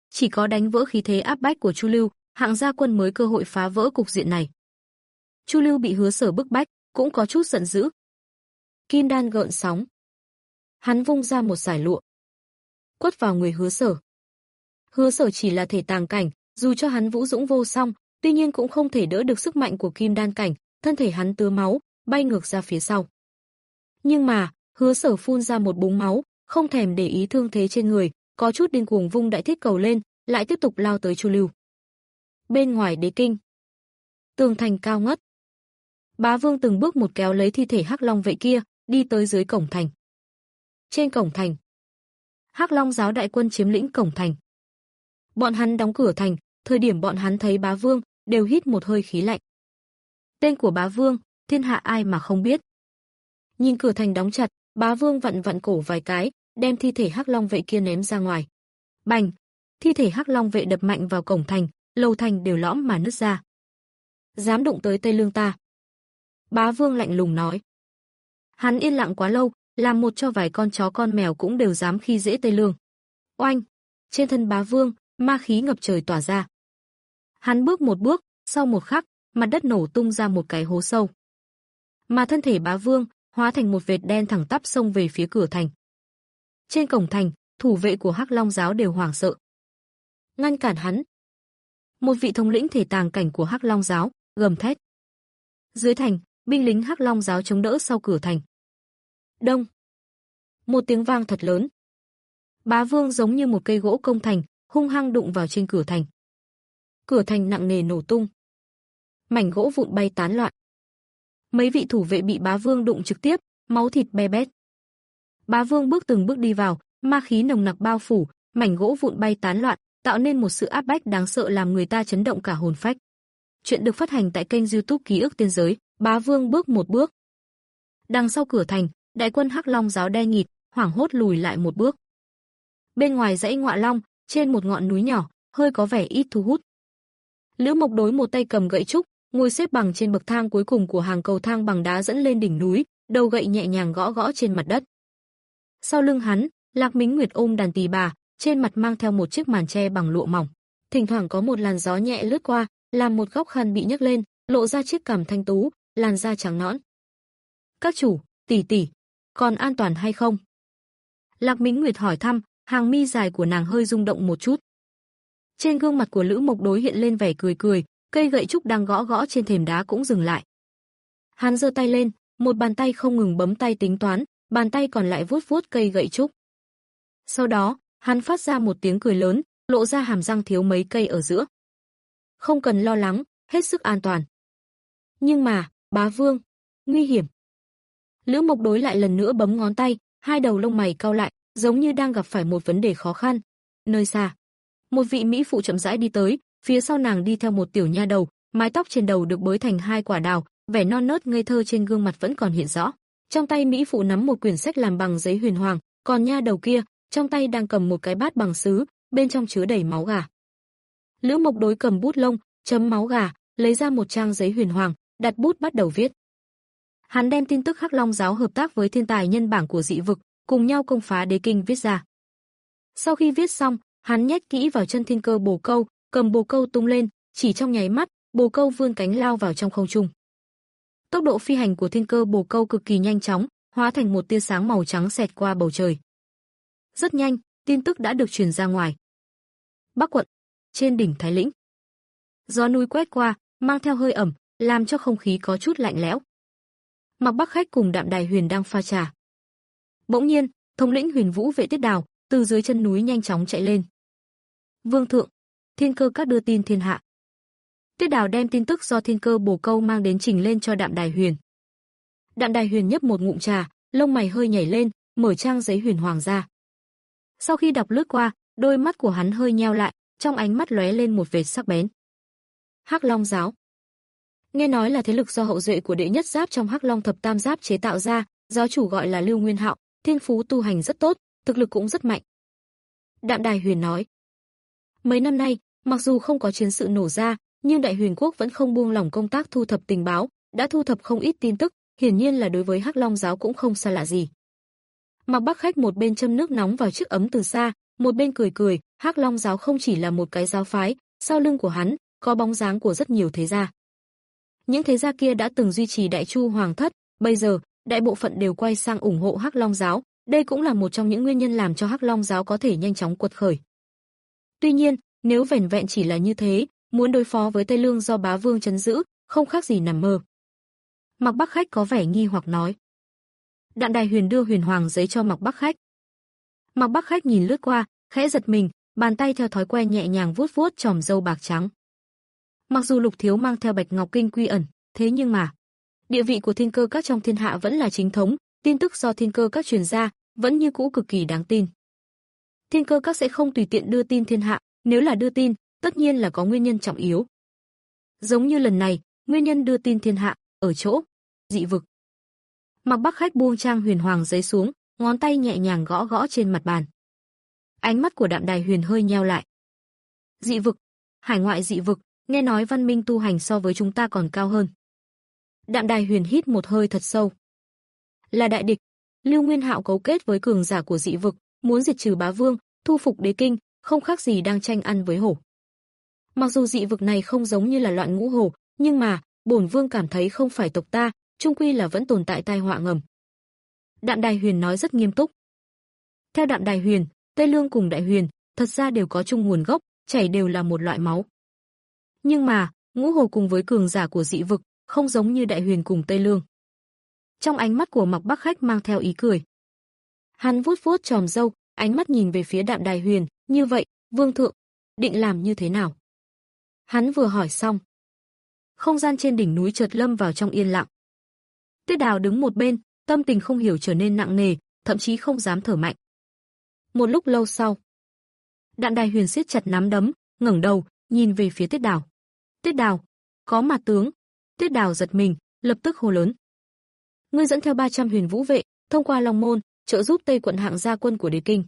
Speaker 2: Chỉ có đánh vỡ khí thế áp bách của Chu Lưu, Hạng gia quân mới cơ hội phá vỡ cục diện này. Chu Lưu bị Hứa Sở bức bách, cũng có chút giận dữ. Kim đan gợn sóng. Hắn vung ra một giải lụa, quất vào người Hứa Sở. Hứa Sở chỉ là thể tàng cảnh, dù cho hắn vũ dũng vô song, tuy nhiên cũng không thể đỡ được sức mạnh của kim đan cảnh, thân thể hắn tứa máu, bay ngược ra phía sau. Nhưng mà, Hứa Sở phun ra một búng máu, không thèm để ý thương thế trên người, có chút điên cuồng vung đại thiết cầu lên, lại tiếp tục lao tới Chu Lưu. Bên ngoài đế kinh, tường thành cao ngất. Bá Vương từng bước một kéo lấy thi thể Hắc Long vệ kia, đi tới dưới cổng thành. Trên cổng thành, Hắc Long giáo đại quân chiếm lĩnh cổng thành. Bọn hắn đóng cửa thành, thời điểm bọn hắn thấy Bá Vương, đều hít một hơi khí lạnh. Tên của Bá Vương, thiên hạ ai mà không biết. Nhìn cửa thành đóng chặt, Bá Vương vặn vặn cổ vài cái, đem thi thể Hắc Long vệ kia ném ra ngoài. Bành! Thi thể Hắc Long vệ đập mạnh vào cổng thành, lầu thành đều lõm mà nứt ra. Dám đụng tới Tây Lương ta. Bá Vương lạnh lùng nói. Hắn yên lặng quá lâu, làm một cho vài con chó con mèo cũng đều dám khi dễ Tây Lương. Oanh! Trên thân Bá Vương, ma khí ngập trời tỏa ra. Hắn bước một bước, sau một khắc, mặt đất nổ tung ra một cái hố sâu. Mà thân thể Bá Vương hóa thành một vệt đen thẳng tắp xông về phía cửa thành. Trên cổng thành, thủ vệ của Hắc Long giáo đều hoảng sợ. Ngăn cản hắn! Một vị thống lĩnh thể tàng cảnh của Hắc Long giáo gầm thét. Dưới thành, binh lính Hắc Long giáo chống đỡ sau cửa thành. Đông! Một tiếng vang thật lớn. Bá Vương giống như một cây gỗ công thành, hung hăng đụng vào trên cửa thành. Cửa thành nặng nề nổ tung. Mảnh gỗ vụn bay tán loạn. Mấy vị thủ vệ bị Bá Vương đụng trực tiếp, máu thịt be bét. Bá Vương bước từng bước đi vào, ma khí nồng nặc bao phủ, mảnh gỗ vụn bay tán loạn, tạo nên một sự áp bách đáng sợ làm người ta chấn động cả hồn phách. Chuyện được phát hành tại kênh YouTube Ký ức Tiên giới. Bá Vương bước một bước. Đằng sau cửa thành, đại quân Hắc Long giáo đen nghịt, hoảng hốt lùi lại một bước. Bên ngoài dãy Ngọa Long, trên một ngọn núi nhỏ, hơi có vẻ ít thu hút. Lữ Mộc Đối một tay cầm gậy trúc, ngồi xếp bằng trên bậc thang cuối cùng của hàng cầu thang bằng đá dẫn lên đỉnh núi, đầu gậy nhẹ nhàng gõ gõ trên mặt đất. Sau lưng hắn, Lạc Mính Nguyệt ôm đàn tỳ bà, trên mặt mang theo một chiếc màn che bằng lụa mỏng. Thỉnh thoảng có một làn gió nhẹ lướt qua, làm một góc khăn bị nhấc lên, lộ ra chiếc cằm thanh tú, làn da trắng nõn. Các chủ, tỷ tỷ, còn an toàn hay không? Lạc Mính Nguyệt hỏi thăm, hàng mi dài của nàng hơi rung động một chút. Trên gương mặt của Lữ Mộc Đối hiện lên vẻ cười cười, cây gậy trúc đang gõ gõ trên thềm đá cũng dừng lại. Hắn giơ tay lên, một bàn tay không ngừng bấm tay tính toán, bàn tay còn lại vuốt vuốt cây gậy trúc. Sau đó, hắn phát ra một tiếng cười lớn, lộ ra hàm răng thiếu mấy cây ở giữa. Không cần lo lắng, hết sức an toàn. Nhưng mà, Bá Vương, nguy hiểm. Lữ Mộc Đối lại lần nữa bấm ngón tay, hai đầu lông mày cau lại, giống như đang gặp phải một vấn đề khó khăn. Nơi xa, một vị mỹ phụ chậm rãi đi tới, phía sau nàng đi theo một tiểu nha đầu, mái tóc trên đầu được bới thành hai quả đào, vẻ non nớt ngây thơ trên gương mặt vẫn còn hiện rõ. Trong tay mỹ phụ nắm một quyển sách làm bằng giấy huyền hoàng, còn nha đầu kia, trong tay đang cầm một cái bát bằng sứ, bên trong chứa đầy máu gà. Lữ Mộc Đối cầm bút lông, chấm máu gà, lấy ra một trang giấy huyền hoàng, đặt bút bắt đầu viết. Hắn đem tin tức Hắc Long giáo hợp tác với thiên tài nhân bảng của dị vực, cùng nhau công phá đế kinh viết ra. Sau khi viết xong, hắn nhét kỹ vào chân thiên cơ bồ câu, cầm bồ câu tung lên, chỉ trong nháy mắt, bồ câu vươn cánh lao vào trong không trung. Tốc độ phi hành của thiên cơ bồ câu cực kỳ nhanh chóng, hóa thành một tia sáng màu trắng xẹt qua bầu trời. Rất nhanh, tin tức đã được truyền ra ngoài. Bắc quận, trên đỉnh Thái Lĩnh. Gió núi quét qua, mang theo hơi ẩm, làm cho không khí có chút lạnh lẽo. Mạc Bắc Khách cùng Đạm Đài Huyền đang pha trà. Bỗng nhiên, thống lĩnh Huyền Vũ vệ Tiết Đào từ dưới chân núi nhanh chóng chạy lên. Vương thượng, Thiên Cơ các đưa tin thiên hạ. Tiết Đào đem tin tức do thiên cơ bồ câu mang đến trình lên cho Đạm Đài Huyền. Đạm Đài Huyền nhấp một ngụm trà, lông mày hơi nhảy lên, mở trang giấy huyền hoàng ra. Sau khi đọc lướt qua, đôi mắt của hắn hơi nheo lại, trong ánh mắt lóe lên một vệt sắc bén. Hắc Long giáo. Nghe nói là thế lực do hậu duệ của đệ nhất giáp trong Hắc Long thập tam giáp chế tạo ra, giáo chủ gọi là Lưu Nguyên Hạo, thiên phú tu hành rất tốt, thực lực cũng rất mạnh. Đạm Đài Huyền nói. Mấy năm nay, mặc dù không có chiến sự nổ ra, nhưng Đại Huyền quốc vẫn không buông lỏng công tác thu thập tình báo, đã thu thập không ít tin tức, hiển nhiên là đối với Hắc Long giáo cũng không xa lạ gì. Mạc Bắc Khách một bên châm nước nóng vào chiếc ấm từ xa, Một bên cười cười, Hắc Long giáo không chỉ là một cái giáo phái, sau lưng của hắn có bóng dáng của rất nhiều thế gia. Những thế gia kia đã từng duy trì Đại Chu hoàng thất, bây giờ đại bộ phận đều quay sang ủng hộ Hắc Long giáo, đây cũng là một trong những nguyên nhân làm cho Hắc Long giáo có thể nhanh chóng quật khởi. Tuy nhiên, nếu vẻn vẹn chỉ là như thế, muốn đối phó với Tây Lương do bá vương trấn giữ, không khác gì nằm mơ. Mạc Bắc Khách có vẻ nghi hoặc nói. Đạm Đài Huyền đưa huyền hoàng giấy cho Mạc Bắc Khách. Mạc Bắc Khách nhìn lướt qua, khẽ giật mình, bàn tay theo thói quen nhẹ nhàng vuốt vuốt chòm râu bạc trắng. Mặc dù Lục Thiếu mang theo Bạch Ngọc Kinh quy ẩn, thế nhưng mà địa vị của Thiên Cơ Các trong thiên hạ vẫn là chính thống, tin tức do Thiên Cơ Các truyền ra vẫn như cũ cực kỳ đáng tin. Thiên Cơ Các sẽ không tùy tiện đưa tin thiên hạ, nếu là đưa tin, tất nhiên là có nguyên nhân trọng yếu. Giống như lần này, nguyên nhân đưa tin thiên hạ ở chỗ dị vực. Mạc Bắc Khách buông trang huyền hoàng giấy xuống, ngón tay nhẹ nhàng gõ gõ trên mặt bàn. Ánh mắt của Đạm Đài Huyền hơi nheo lại. Dị vực, hải ngoại dị vực, nghe nói văn minh tu hành so với chúng ta còn cao hơn. Đạm Đài Huyền hít một hơi thật sâu. Là đại địch, Lưu Nguyên Hạo cấu kết với cường giả của dị vực, muốn diệt trừ bá vương, thu phục đế kinh, không khác gì đang tranh ăn với hổ. Mặc dù dị vực này không giống như là loạn ngũ hổ, nhưng mà bổn vương cảm thấy không phải tộc ta, chung quy là vẫn tồn tại tai họa ngầm. Đạm Đài Huyền nói rất nghiêm túc. Theo Đạm Đài Huyền, Tây Lương cùng Đại Huyền thật ra đều có chung nguồn gốc, chảy đều là một loại máu. Nhưng mà, ngũ hổ cùng với cường giả của dị vực, không giống như Đại Huyền cùng Tây Lương. Trong ánh mắt của Mạc Bắc Khách mang theo ý cười. Hắn vuốt vuốt chòm râu, ánh mắt nhìn về phía Đạm Đài Huyền, như vậy, vương thượng, định làm như thế nào? Hắn vừa hỏi xong. Không gian trên đỉnh núi chợt lâm vào trong yên lặng. Tuyết Đào đứng một bên, tâm tình không hiểu trở nên nặng nề, thậm chí không dám thở mạnh. Một lúc lâu sau, Đạm Đài Huyền siết chặt nắm đấm, ngẩng đầu, nhìn về phía Tuyết Đào. Tuyết Đào, có mặt tướng. Tuyết Đào giật mình, lập tức hô lớn. Ngươi dẫn theo ba trăm huyền vũ vệ, thông qua Long Môn, trợ giúp Tây quận hạng gia quân của đế kinh.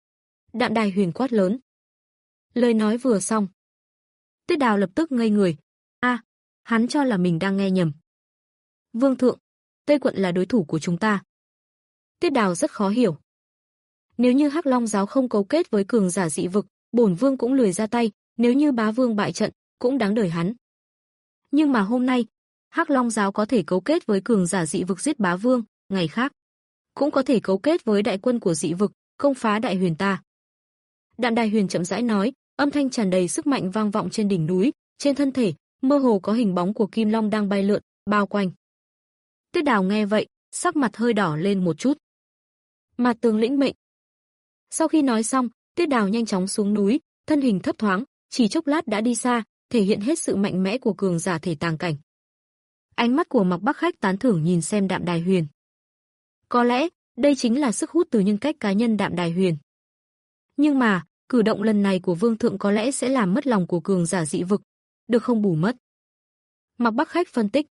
Speaker 2: Đạm Đài Huyền quát lớn. Lời nói vừa xong, Tuyết Đào lập tức ngây người. A, à, hắn cho là mình đang nghe nhầm. Vương thượng, Tây quận là đối thủ của chúng ta. Tuyết Đào rất khó hiểu. Nếu như Hắc Long giáo không cấu kết với cường giả dị vực, bổn vương cũng lười ra tay, nếu như bá vương bại trận, cũng đáng đời hắn. Nhưng mà hôm nay, Hắc Long giáo có thể cấu kết với cường giả dị vực giết bá vương, ngày khác cũng có thể cấu kết với đại quân của dị vực, công phá Đại Huyền ta. Đạm Đài Huyền chậm rãi nói, âm thanh tràn đầy sức mạnh vang vọng trên đỉnh núi, trên thân thể mơ hồ có hình bóng của Kim Long đang bay lượn, bao quanh. Tuyết Đào nghe vậy, sắc mặt hơi đỏ lên một chút. Mạt tướng lĩnh mệnh. Sau khi nói xong, Tuyết Đào nhanh chóng xuống núi, thân hình thấp thoáng, chỉ chốc lát đã đi xa, thể hiện hết sự mạnh mẽ của cường giả thể tàng cảnh. Ánh mắt của Mạc Bắc Khách tán thưởng nhìn xem Đạm Đài Huyền. Có lẽ, đây chính là sức hút từ nhân cách cá nhân Đạm Đài Huyền. Nhưng mà, cử động lần này của vương thượng có lẽ sẽ làm mất lòng của cường giả dị vực, được không bù mất. Mạc Bắc Khách phân tích.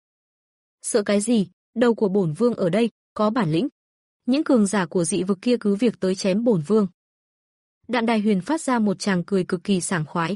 Speaker 2: Sợ cái gì, đầu của bổn vương ở đây, có bản lĩnh. Những cường giả của dị vực kia cứ việc tới chém bổn vương. Đạm Đài Huyền phát ra một tràng cười cực kỳ sảng khoái.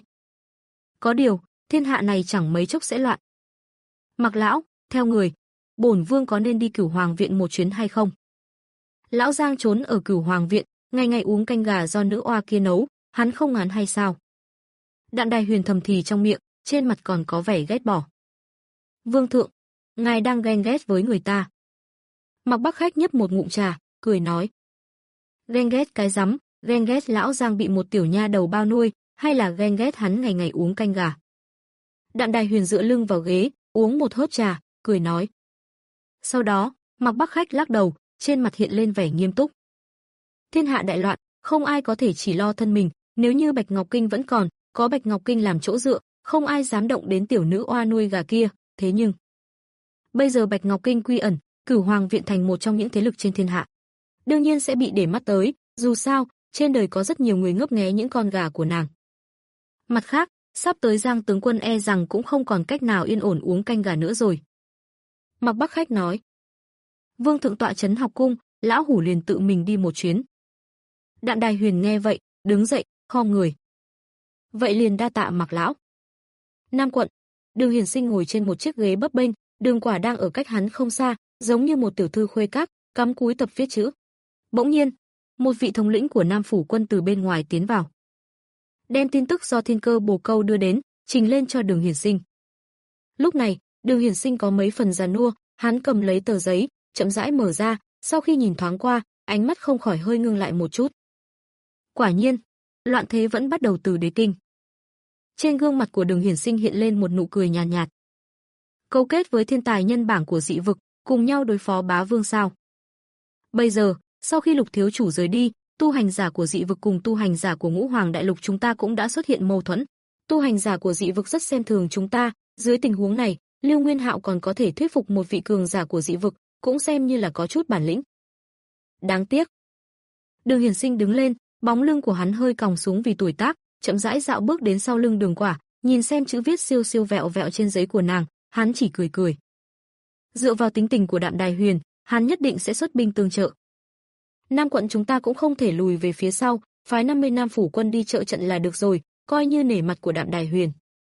Speaker 2: Có điều, thiên hạ này chẳng mấy chốc sẽ loạn. Mạc lão, theo người, bổn vương có nên đi Cửu Hoàng viện một chuyến hay không? Lão Giang trốn ở Cửu Hoàng viện, ngày ngày uống canh gà do nữ oa kia nấu, hắn không ngán hay sao? Đạm Đài Huyền thầm thì trong miệng, trên mặt còn có vẻ ghét bỏ. Vương thượng, ngài đang ghen ghét với người ta. Mạc Bắc Khách nhấp một ngụm trà, cười nói. Ghen ghét cái rắm, ghen ghét lão Giang bị một tiểu nha đầu bao nuôi, hay là ghen ghét hắn ngày ngày uống canh gà? Đạm Đài Huyền dựa lưng vào ghế, uống một hớp trà, cười nói. Sau đó, Mạc Bắc Khách lắc đầu, trên mặt hiện lên vẻ nghiêm túc. Thiên hạ đại loạn, không ai có thể chỉ lo thân mình, nếu như Bạch Ngọc Kinh vẫn còn, có Bạch Ngọc Kinh làm chỗ dựa, không ai dám động đến tiểu nữ oa nuôi gà kia, thế nhưng bây giờ Bạch Ngọc Kinh quy ẩn, Cửu Hoàng viện thành một trong những thế lực trên thiên hạ. Đương nhiên sẽ bị để mắt tới, dù sao, trên đời có rất nhiều người ngấp nghé những con gà của nàng. Mặt khác, sắp tới Giang tướng quân e rằng cũng không còn cách nào yên ổn uống canh gà nữa rồi. Mạc Bắc Khách nói. Vương thượng tọa trấn học cung, lão hủ liền tự mình đi một chuyến. Đạm Đài Huyền nghe vậy, đứng dậy, khom người. Vậy liền đa tạ Mạc lão. Nam quận, Đường Hiển Sinh ngồi trên một chiếc ghế bấp bênh, Đường Quả đang ở cách hắn không xa, giống như một tiểu thư khuê các, cắm cúi tập viết chữ. Bỗng nhiên, một vị thống lĩnh của Nam phủ quân từ bên ngoài tiến vào, đem tin tức do Thiên Cơ Bồ Câu đưa đến, trình lên cho Đường Hiển Sinh. Lúc này, Đường Hiển Sinh có mấy phần già nua, hắn cầm lấy tờ giấy, chậm rãi mở ra, sau khi nhìn thoáng qua, ánh mắt không khỏi hơi ngưng lại một chút. Quả nhiên, loạn thế vẫn bắt đầu từ Đế Kinh. Trên gương mặt của Đường Hiển Sinh hiện lên một nụ cười nhàn nhạt, nhạt. Câu kết với thiên tài nhân bảng của dị vực, cùng nhau đối phó Bá Vương sao? Bây giờ, sau khi Lục thiếu chủ rời đi, tu hành giả của dị vực cùng tu hành giả của Ngũ Hoàng đại lục chúng ta cũng đã xuất hiện mâu thuẫn. Tu hành giả của dị vực rất xem thường chúng ta, dưới tình huống này, Lưu Nguyên Hạo còn có thể thuyết phục một vị cường giả của dị vực, cũng xem như là có chút bản lĩnh. Đáng tiếc. Đường Hiển Sinh đứng lên, bóng lưng của hắn hơi còng xuống vì tuổi tác, chậm rãi dạo bước đến sau lưng Đường Quả, nhìn xem chữ viết siêu siêu vẹo vẹo trên giấy của nàng, hắn chỉ cười cười. Dựa vào tính tình của Đạm Đài Huyền, hắn nhất định sẽ xuất binh tương trợ. Nam quận chúng ta cũng không thể lùi về phía sau, phái năm mươi Nam phủ quân đi trợ trận là được rồi, coi như nể mặt của Đạm Đài Huyền.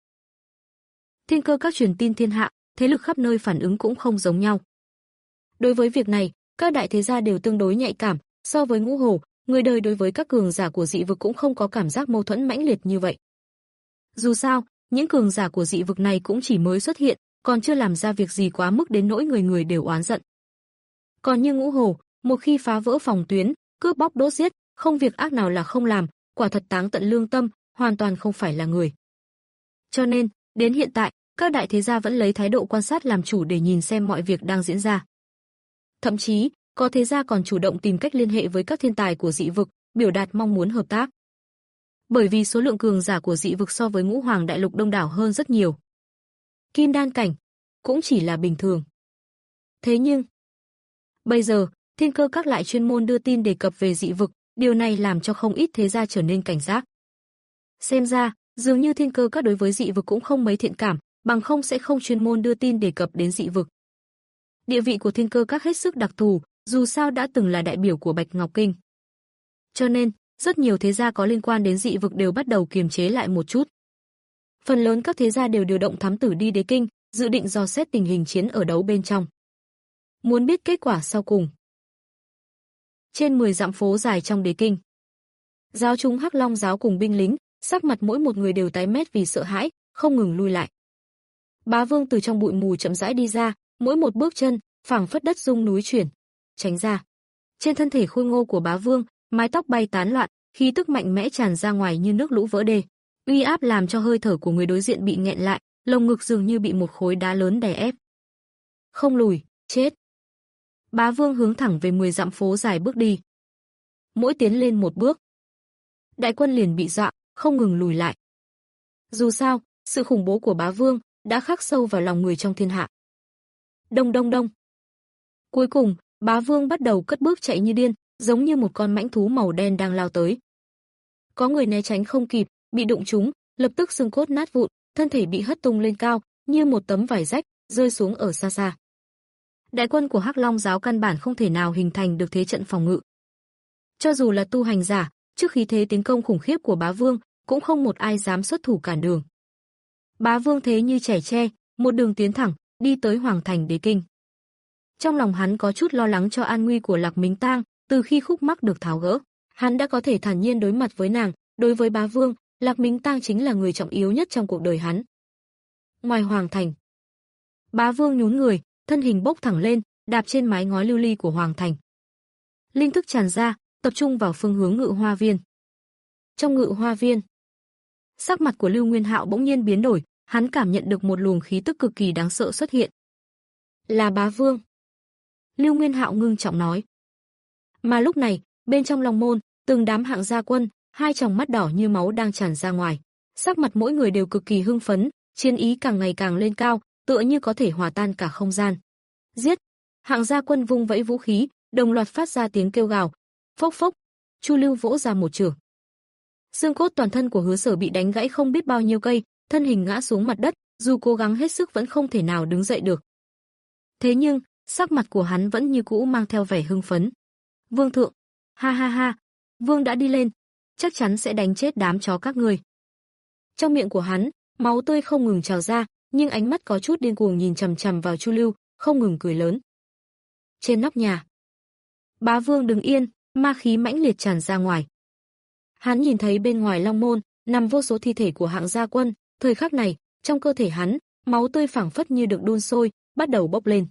Speaker 2: Thiên Cơ các truyền tin thiên hạ, thế lực khắp nơi phản ứng cũng không giống nhau. Đối với việc này, các đại thế gia đều tương đối nhạy cảm, so với Ngũ Hổ, người đời đối với các cường giả của dị vực cũng không có cảm giác mâu thuẫn mãnh liệt như vậy. Dù sao, những cường giả của dị vực này cũng chỉ mới xuất hiện, còn chưa làm ra việc gì quá mức đến nỗi người người đều oán giận. Còn như Ngũ Hổ, một khi phá vỡ phòng tuyến, cướp bóc đốt giết, không việc ác nào là không làm, quả thật táng tận lương tâm, hoàn toàn không phải là người. Cho nên, đến hiện tại, các đại thế gia vẫn lấy thái độ quan sát làm chủ để nhìn xem mọi việc đang diễn ra. Thậm chí, có thế gia còn chủ động tìm cách liên hệ với các thiên tài của dị vực, biểu đạt mong muốn hợp tác. Bởi vì số lượng cường giả của dị vực so với Ngũ Hoàng đại lục đông đảo hơn rất nhiều. Kim đan cảnh cũng chỉ là bình thường. Thế nhưng, bây giờ, Thiên Cơ các lại chuyên môn đưa tin đề cập về dị vực, điều này làm cho không ít thế gia trở nên cảnh giác. Xem ra, dường như Thiên Cơ các đối với dị vực cũng không mấy thiện cảm, bằng không sẽ không chuyên môn đưa tin đề cập đến dị vực. Địa vị của Thiên Cơ các hết sức đặc thù, dù sao đã từng là đại biểu của Bạch Ngọc Kinh. Cho nên, rất nhiều thế gia có liên quan đến dị vực đều bắt đầu kiềm chế lại một chút. Phần lớn các thế gia đều điều động thám tử đi Đế Kinh, dự định dò xét tình hình chiến ở đấu bên trong. Muốn biết kết quả sau cùng. Trên mười dặm phố dài trong Đế Kinh, giáo chúng Hắc Long giáo cùng binh lính, sắc mặt mỗi một người đều tái mét vì sợ hãi, không ngừng lui lại. Bá Vương từ trong bụi mù chậm rãi đi ra, mỗi một bước chân, phảng phất đất rung núi chuyển. Tránh ra. Trên thân thể khôi ngô của Bá Vương, mái tóc bay tán loạn, khí tức mạnh mẽ tràn ra ngoài như nước lũ vỡ đê. Uy áp làm cho hơi thở của người đối diện bị nghẹn lại, lồng ngực dường như bị một khối đá lớn đè ép. Không lùi, chết. Bá Vương hướng thẳng về mười dặm phố dài bước đi. Mỗi tiến lên một bước, đại quân liền bị dọa, không ngừng lùi lại. Dù sao, sự khủng bố của Bá Vương đã khắc sâu vào lòng người trong thiên hạ. Đông đông đông. Cuối cùng, Bá Vương bắt đầu cất bước chạy như điên, giống như một con mãnh thú màu đen đang lao tới. Có người né tránh không kịp, bị đụng trúng, lập tức xương cốt nát vụn, thân thể bị hất tung lên cao, như một tấm vải rách, rơi xuống ở xa xa. Đại quân của Hắc Long giáo căn bản không thể nào hình thành được thế trận phòng ngự. Cho dù là tu hành giả, trước khí thế tiến công khủng khiếp của Bá Vương, cũng không một ai dám xuất thủ cản đường. Bá Vương thế như trẻ tre, một đường tiến thẳng, đi tới Hoàng thành Đế Kinh. Trong lòng hắn có chút lo lắng cho an nguy của Lạc Mính Tang, từ khi khúc mắc được tháo gỡ, hắn đã có thể thản nhiên đối mặt với nàng, đối với Bá Vương, Lạc Mính Tang chính là người trọng yếu nhất trong cuộc đời hắn. Ngoài Hoàng thành, Bá Vương nhún người, thân hình bốc thẳng lên, đạp trên mái ngói lưu ly của Hoàng thành. Linh thức tràn ra, tập trung vào phương hướng Ngự Hoa Viên. Trong Ngự Hoa Viên, sắc mặt của Lưu Nguyên Hạo bỗng nhiên biến đổi, hắn cảm nhận được một luồng khí tức cực kỳ đáng sợ xuất hiện. Là Bá Vương. Lưu Nguyên Hạo ngưng trọng nói. Mà lúc này, bên trong Long môn, từng đám hạng gia quân, hai tròng mắt đỏ như máu đang tràn ra ngoài. Sắc mặt mỗi người đều cực kỳ hưng phấn, chiến ý càng ngày càng lên cao, tựa như có thể hòa tan cả không gian. Giết! Hạng gia quân vung vẫy vũ khí, đồng loạt phát ra tiếng kêu gào. Phốc phốc! Chu Lưu vỗ ra một chưởng. Xương cốt toàn thân của Hứa Sở bị đánh gãy không biết bao nhiêu cây, thân hình ngã xuống mặt đất, dù cố gắng hết sức vẫn không thể nào đứng dậy được. Thế nhưng, sắc mặt của hắn vẫn như cũ mang theo vẻ hưng phấn. Vương thượng! Ha ha ha! Vương đã đi lên, chắc chắn sẽ đánh chết đám chó các ngươi. Trong miệng của hắn, máu tươi không ngừng trào ra, nhưng ánh mắt có chút điên cuồng nhìn chằm chằm vào Chu Lưu, không ngừng cười lớn. Trên nóc nhà, Bá Vương đứng yên, ma khí mãnh liệt tràn ra ngoài. Hắn nhìn thấy bên ngoài long môn nằm vô số thi thể của hạng gia quân, thời khắc này, trong cơ thể hắn, máu tươi phảng phất như được đun sôi, bắt đầu bốc lên.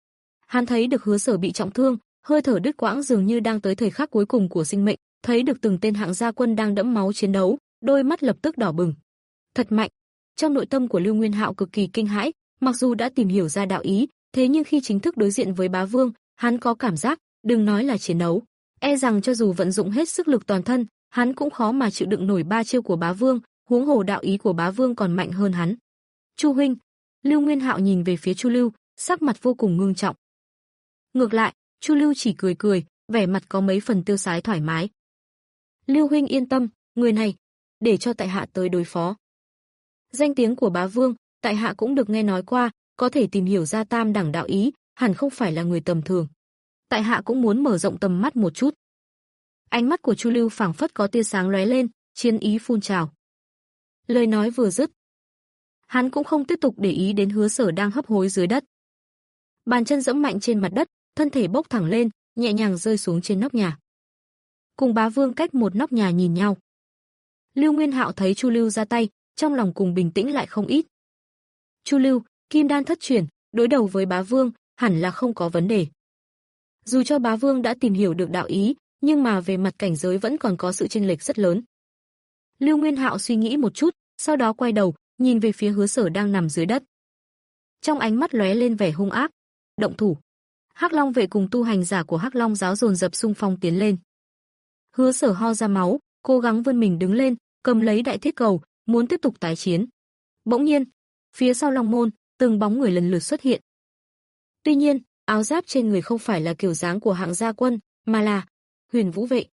Speaker 2: Hắn thấy được Hứa Sở bị trọng thương, hơi thở đứt quãng dường như đang tới thời khắc cuối cùng của sinh mệnh, thấy được từng tên hạng gia quân đang đẫm máu chiến đấu, đôi mắt lập tức đỏ bừng. Thật mạnh. Trong nội tâm của Lưu Nguyên Hạo cực kỳ kinh hãi, mặc dù đã tìm hiểu ra đạo ý, thế nhưng khi chính thức đối diện với Bá Vương, hắn có cảm giác, đừng nói là chiến đấu, e rằng cho dù vận dụng hết sức lực toàn thân, hắn cũng khó mà chịu đựng nổi ba chiêu của Bá Vương, huống hồ đạo ý của Bá Vương còn mạnh hơn hắn. Chu huynh, Lưu Nguyên Hạo nhìn về phía Chu Lưu, sắc mặt vô cùng ngưng trọng. Ngược lại, Chu Lưu chỉ cười cười, vẻ mặt có mấy phần tiêu sái thoải mái. Lưu huynh yên tâm, người này, để cho tại hạ tới đối phó. Danh tiếng của Bá Vương, tại hạ cũng được nghe nói qua, có thể tìm hiểu ra tam đẳng đạo ý, hẳn không phải là người tầm thường. Tại hạ cũng muốn mở rộng tầm mắt một chút. Ánh mắt của Chu Lưu phảng phất có tia sáng lóe lên, chiến ý phun trào. Lời nói vừa dứt, hắn cũng không tiếp tục để ý đến Hứa Sở đang hấp hối dưới đất. Bàn chân giẫm mạnh trên mặt đất, thân thể bốc thẳng lên, nhẹ nhàng rơi xuống trên nóc nhà. Cùng Bá Vương cách một nóc nhà nhìn nhau. Lưu Nguyên Hạo thấy Chu Lưu ra tay, trong lòng cùng bình tĩnh lại không ít. Chu Lưu, kim đan thất truyền, đối đầu với Bá Vương, hẳn là không có vấn đề. Dù cho Bá Vương đã tìm hiểu được đạo ý, nhưng mà về mặt cảnh giới vẫn còn có sự chênh lệch rất lớn. Lưu Nguyên Hạo suy nghĩ một chút, sau đó quay đầu, nhìn về phía Hứa Sở đang nằm dưới đất. Trong ánh mắt lóe lên vẻ hung ác, động thủ. Hắc Long vệ cùng tu hành giả của Hắc Long giáo dồn dập xung phong tiến lên. Hứa Sở ho ra máu, cố gắng vươn mình đứng lên, cầm lấy đại thiết cầu, muốn tiếp tục tái chiến. Bỗng nhiên, phía sau Long môn, từng bóng người lần lượt xuất hiện. Tuy nhiên, áo giáp trên người không phải là kiểu dáng của hạng gia quân, mà là Huyền Vũ vệ.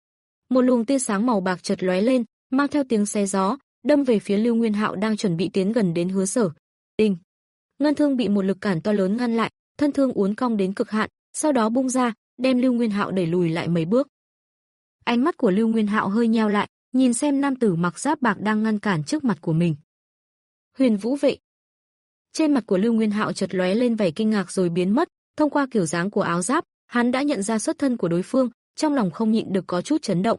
Speaker 2: Một luồng tia sáng màu bạc chợt lóe lên, mang theo tiếng xé gió, đâm về phía Lưu Nguyên Hạo đang chuẩn bị tiến gần đến Hứa Sở. Đinh! Ngân thương bị một lực cản to lớn ngăn lại, thân thương uốn cong đến cực hạn, sau đó bung ra, đem Lưu Nguyên Hạo đẩy lùi lại mấy bước. Ánh mắt của Lưu Nguyên Hạo hơi nheo lại, nhìn xem nam tử mặc giáp bạc đang ngăn cản trước mặt của mình. Huyền Vũ vệ. Trên mặt của Lưu Nguyên Hạo chợt lóe lên vẻ kinh ngạc rồi biến mất, thông qua kiểu dáng của áo giáp, hắn đã nhận ra xuất thân của đối phương, trong lòng không nhịn được có chút chấn động.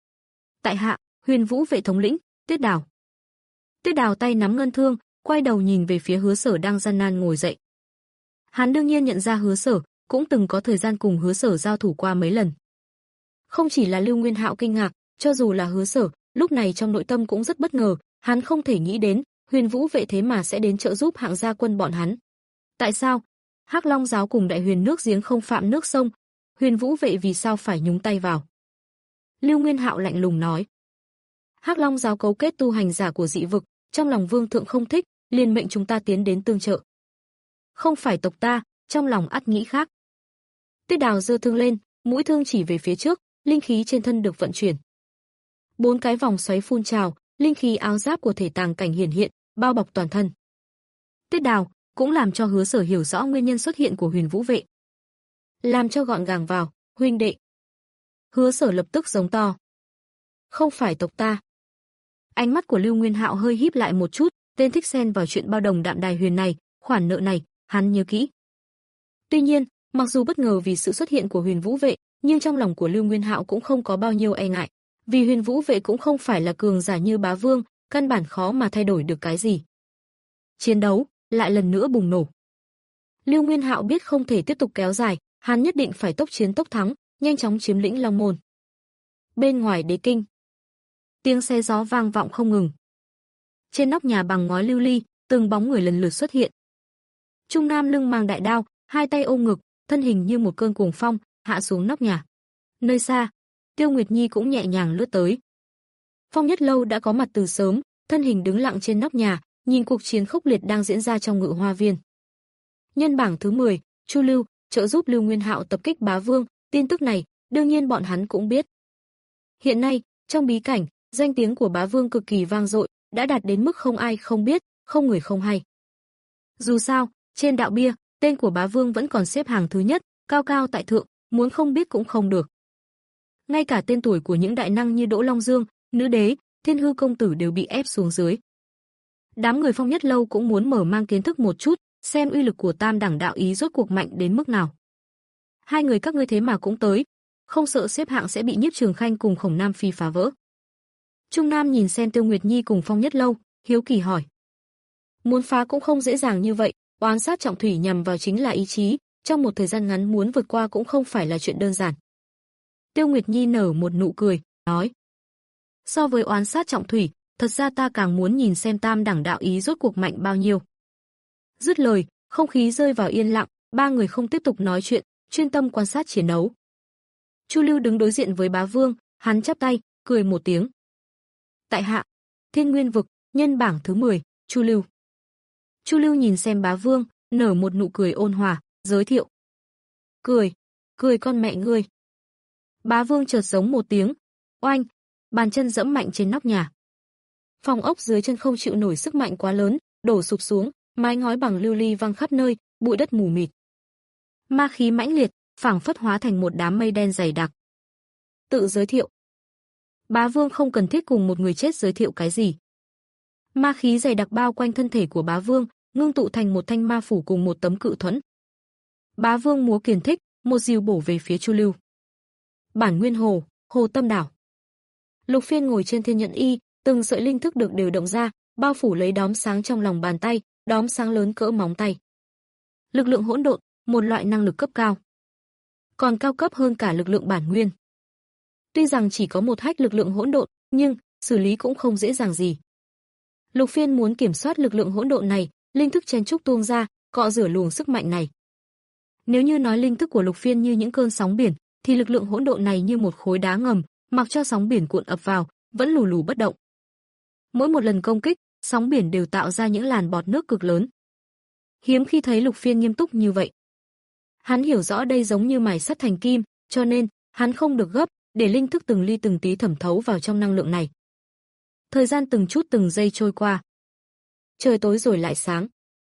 Speaker 2: Tại hạ, Huyền Vũ vệ thống lĩnh, Tuyết Đào. Tuyết Đào tay nắm ngân thương, quay đầu nhìn về phía Hứa Sở đang gian nan ngồi dậy. Hắn đương nhiên nhận ra Hứa Sở, cũng từng có thời gian cùng Hứa Sở giao thủ qua mấy lần. Không chỉ là Lưu Nguyên Hạo kinh ngạc, cho dù là Hứa Sở, lúc này trong nội tâm cũng rất bất ngờ, hắn không thể nghĩ đến, Huyền Vũ vệ thế mà sẽ đến trợ giúp hạng gia quân bọn hắn. Tại sao? Hắc Long giáo cùng Đại Huyền nước giếng không phạm nước sông, Huyền Vũ vệ vì sao phải nhúng tay vào? Lưu Nguyên Hạo lạnh lùng nói. Hắc Long giáo cấu kết tu hành giả của dị vực, trong lòng vương thượng không thích, liền mệnh chúng ta tiến đến tương trợ. Không phải tộc ta, trong lòng ắt nghĩ khác. Tuyết Đào giơ thương lên, mũi thương chỉ về phía trước, linh khí trên thân được vận chuyển. Bốn cái vòng xoáy phun trào, linh khí áo giáp của thể tàng cảnh hiển hiện, bao bọc toàn thân. Tuyết Đào cũng làm cho Hứa Sở hiểu rõ nguyên nhân xuất hiện của Huyền Vũ vệ. Làm cho gọn gàng vào, huynh đệ. Hứa Sở lập tức giống to. Không phải tộc ta. Ánh mắt của Lưu Nguyên Hạo hơi híp lại một chút, tên thích xen vào chuyện bao đồng đạm đài huyền này, khoản nợ này, hắn nhớ kỹ. Tuy nhiên, mặc dù bất ngờ vì sự xuất hiện của Huyền Vũ vệ, nhưng trong lòng của Lưu Nguyên Hạo cũng không có bao nhiêu e ngại, vì Huyền Vũ vệ cũng không phải là cường giả như Bá Vương, căn bản khó mà thay đổi được cái gì. Chiến đấu lại lần nữa bùng nổ. Lưu Nguyên Hạo biết không thể tiếp tục kéo dài, hắn nhất định phải tốc chiến tốc thắng, nhanh chóng chiếm lĩnh Long môn. Bên ngoài đế kinh, tiếng xe gió vang vọng không ngừng. Trên nóc nhà bằng ngói lưu ly, từng bóng người lần lượt xuất hiện. Trung Nam lưng mang đại đao, hai tay ôm ngực, thân hình như một cơn cuồng phong, hạ xuống nóc nhà. Nơi xa, Tiêu Nguyệt Nhi cũng nhẹ nhàng lướt tới. Phong Nhất Lâu đã có mặt từ sớm, thân hình đứng lặng trên nóc nhà, nhìn cuộc chiến khốc liệt đang diễn ra trong Ngự Hoa viên. Nhân bảng thứ mười, Chu Lưu trợ giúp Lưu Nguyên Hạo tập kích Bá Vương, tin tức này, đương nhiên bọn hắn cũng biết. Hiện nay, trong bí cảnh, danh tiếng của Bá Vương cực kỳ vang dội, đã đạt đến mức không ai không biết, không người không hay. Dù sao, trên đạo bia, tên của Bá Vương vẫn còn xếp hàng thứ nhất, cao cao tại thượng, muốn không biết cũng không được. Ngay cả tên tuổi của những đại năng như Đỗ Long Dương, Nữ Đế, Thiên Hư công tử đều bị ép xuống dưới. Đám người Phong Nhất Lâu cũng muốn mở mang kiến thức một chút, xem uy lực của tam đẳng đạo ý rốt cuộc mạnh đến mức nào. Hai người các ngươi thế mà cũng tới, không sợ xếp hạng sẽ bị Nhiếp Trường Khanh cùng Khổng Nam Phi phá vỡ. Trung Nam nhìn xem Tiêu Nguyệt Nhi cùng Phong Nhất Lâu, hiếu kỳ hỏi. Muốn phá cũng không dễ dàng như vậy, oán sát trọng thủy nhằm vào chính là ý chí, trong một thời gian ngắn muốn vượt qua cũng không phải là chuyện đơn giản. Tiêu Nguyệt Nhi nở một nụ cười, nói. So với oán sát trọng thủy, thật ra ta càng muốn nhìn xem tam đẳng đạo ý rốt cuộc mạnh bao nhiêu. Dứt lời, không khí rơi vào yên lặng, ba người không tiếp tục nói chuyện, chuyên tâm quan sát chiến đấu. Chu Lưu đứng đối diện với Bá Vương, hắn chắp tay, cười một tiếng. Tại hạ, Thiên Nguyên vực, nhân bảng thứ mười, Chu Lưu. Chu Lưu nhìn xem Bá Vương, nở một nụ cười ôn hòa, giới thiệu. Cười, cười con mẹ ngươi. Bá Vương chợt giống một tiếng, oanh, bàn chân giẫm mạnh trên nóc nhà. Phòng ốc dưới chân không chịu nổi sức mạnh quá lớn, đổ sụp xuống, mái ngói bằng lưu ly văng khắp nơi, bụi đất mù mịt. Ma khí mãnh liệt, phảng phất hóa thành một đám mây đen dày đặc. Tự giới thiệu. Bá Vương không cần thiết cùng một người chết giới thiệu cái gì. Ma khí dày đặc bao quanh thân thể của Bá Vương, ngưng tụ thành một thanh ma phủ cùng một tấm cự thuẫn. Bá Vương múa kiền thích, một dìu bổ về phía Chu Lưu. Bản Nguyên Hồ, Hồ Tâm Đảo. Lục Phiên ngồi trên thiên nhận y, từng sợi linh thức được điều động ra, bao phủ lấy đóm sáng trong lòng bàn tay, đóm sáng lớn cỡ móng tay. Lực lượng hỗn độn, một loại năng lực cấp cao. Còn cao cấp hơn cả lực lượng bản nguyên. Tuy rằng chỉ có một hách lực lượng hỗn độn, nhưng xử lý cũng không dễ dàng gì. Lục Phiên muốn kiểm soát lực lượng hỗn độn này, linh thức chen chúc tuôn ra, cọ rửa luồng sức mạnh này. Nếu như nói linh thức của Lục Phiên như những cơn sóng biển, thì lực lượng hỗn độn này như một khối đá ngầm, mặc cho sóng biển cuộn ập vào, vẫn lù lù bất động. Mỗi một lần công kích, sóng biển đều tạo ra những làn bọt nước cực lớn. Hiếm khi thấy Lục Phiên nghiêm túc như vậy. Hắn hiểu rõ đây giống như mài sắt thành kim, cho nên hắn không được gấp, để linh thức từng ly từng tí thẩm thấu vào trong năng lượng này. Thời gian từng chút từng giây trôi qua. Trời tối rồi lại sáng.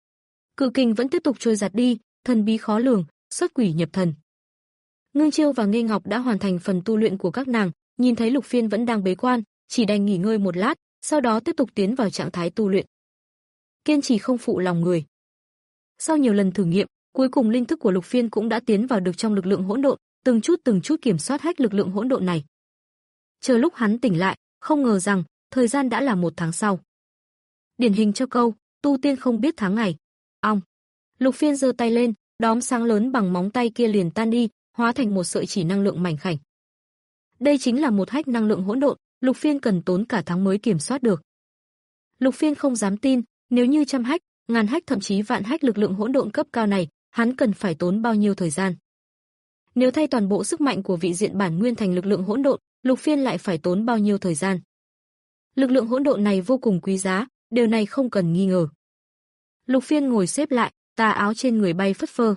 Speaker 2: Cự kình vẫn tiếp tục trôi giạt đi, thần bí khó lường, xuất quỷ nhập thần. Ngưng Chiêu và Nghê Ngọc đã hoàn thành phần tu luyện của các nàng, nhìn thấy Lục Phiên vẫn đang bế quan, chỉ đành nghỉ ngơi một lát, sau đó tiếp tục tiến vào trạng thái tu luyện. Kiên trì không phụ lòng người. Sau nhiều lần thử nghiệm, cuối cùng linh thức của Lục Phiên cũng đã tiến vào được trong lực lượng hỗn độn, từng chút từng chút kiểm soát hách lực lượng hỗn độn này. Chờ lúc hắn tỉnh lại, không ngờ rằng thời gian đã là một tháng sau. Điển hình cho câu tu tiên không biết tháng ngày. Ong. Lục Phiên giơ tay lên, đóm sáng lớn bằng móng tay kia liền tan đi, hóa thành một sợi chỉ năng lượng mảnh khảnh. Đây chính là một hách năng lượng hỗn độn, Lục Phiên cần tốn cả tháng mới kiểm soát được. Lục Phiên không dám tin, nếu như trăm hách, ngàn hách thậm chí vạn hách lực lượng hỗn độn cấp cao này, hắn cần phải tốn bao nhiêu thời gian. Nếu thay toàn bộ sức mạnh của vị diện bản nguyên thành lực lượng hỗn độn, Lục Phiên lại phải tốn bao nhiêu thời gian. Lực lượng hỗn độn này vô cùng quý giá, điều này không cần nghi ngờ. Lục Phiên ngồi xếp lại, tà áo trên người bay phất phơ.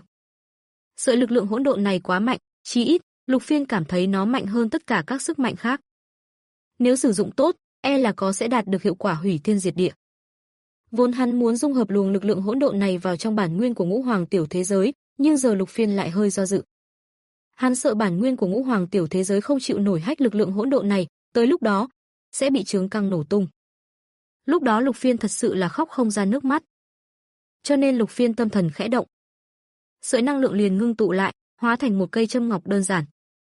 Speaker 2: Sợi lực lượng hỗn độn này quá mạnh, chí ít, Lục Phiên cảm thấy nó mạnh hơn tất cả các sức mạnh khác. Nếu sử dụng tốt, e là có sẽ đạt được hiệu quả hủy thiên diệt địa. Vốn hắn muốn dung hợp luồng lực lượng hỗn độn này vào trong bản nguyên của Ngũ Hoàng tiểu thế giới, nhưng giờ Lục Phiên lại hơi do dự. Hắn sợ bản nguyên của Ngũ Hoàng tiểu thế giới không chịu nổi hách lực lượng hỗn độn này, tới lúc đó sẽ bị chướng căng nổ tung. Lúc đó Lục Phiên thật sự là khóc không ra nước mắt. Cho nên Lục Phiên tâm thần khẽ động. Sợi năng lượng liền ngưng tụ lại, hóa thành một cây châm ngọc đơn giản.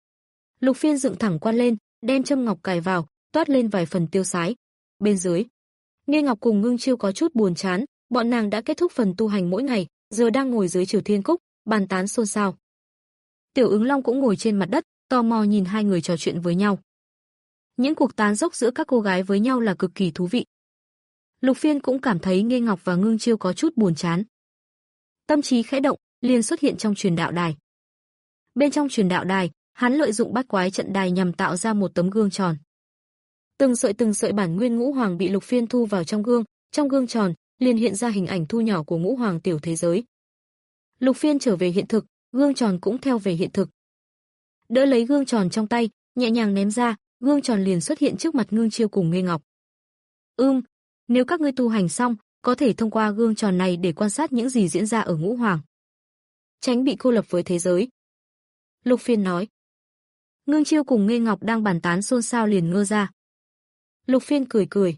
Speaker 2: Lục Phiên dựng thẳng quan lên, đem châm ngọc cài vào, toát lên vài phần tiêu sái. Bên dưới, Nghê Ngọc cùng Ngưng Chiêu có chút buồn chán, bọn nàng đã kết thúc phần tu hành mỗi ngày, giờ đang ngồi dưới Triều Thiên Cúc, bàn tán xôn xao. Tiểu Ứng Long cũng ngồi trên mặt đất, tò mò nhìn hai người trò chuyện với nhau. Những cuộc tán dốc giữa các cô gái với nhau là cực kỳ thú vị. Lục Phiên cũng cảm thấy Nghê Ngọc và Ngưng Chiêu có chút buồn chán. Tâm trí khẽ động, liền xuất hiện trong truyền đạo đài. Bên trong truyền đạo đài, hắn lợi dụng bát quái trận đài nhằm tạo ra một tấm gương tròn. Từng sợi từng sợi bản nguyên Ngũ Hoàng bị Lục Phiên thu vào trong gương, trong gương tròn liền hiện ra hình ảnh thu nhỏ của Ngũ Hoàng tiểu thế giới. Lục Phiên trở về hiện thực, gương tròn cũng theo về hiện thực. Đỡ lấy gương tròn trong tay, nhẹ nhàng ném ra, gương tròn liền xuất hiện trước mặt Ngưng Chiêu cùng Nghê Ngọc. Ừm, nếu các ngươi tu hành xong, có thể thông qua gương tròn này để quan sát những gì diễn ra ở Ngũ Hoàng, tránh bị cô lập với thế giới. Lục Phiên nói. Ngưng Chiêu cùng Nghê Ngọc đang bàn tán xôn xao liền ngơ ra. Lục Phiên cười cười.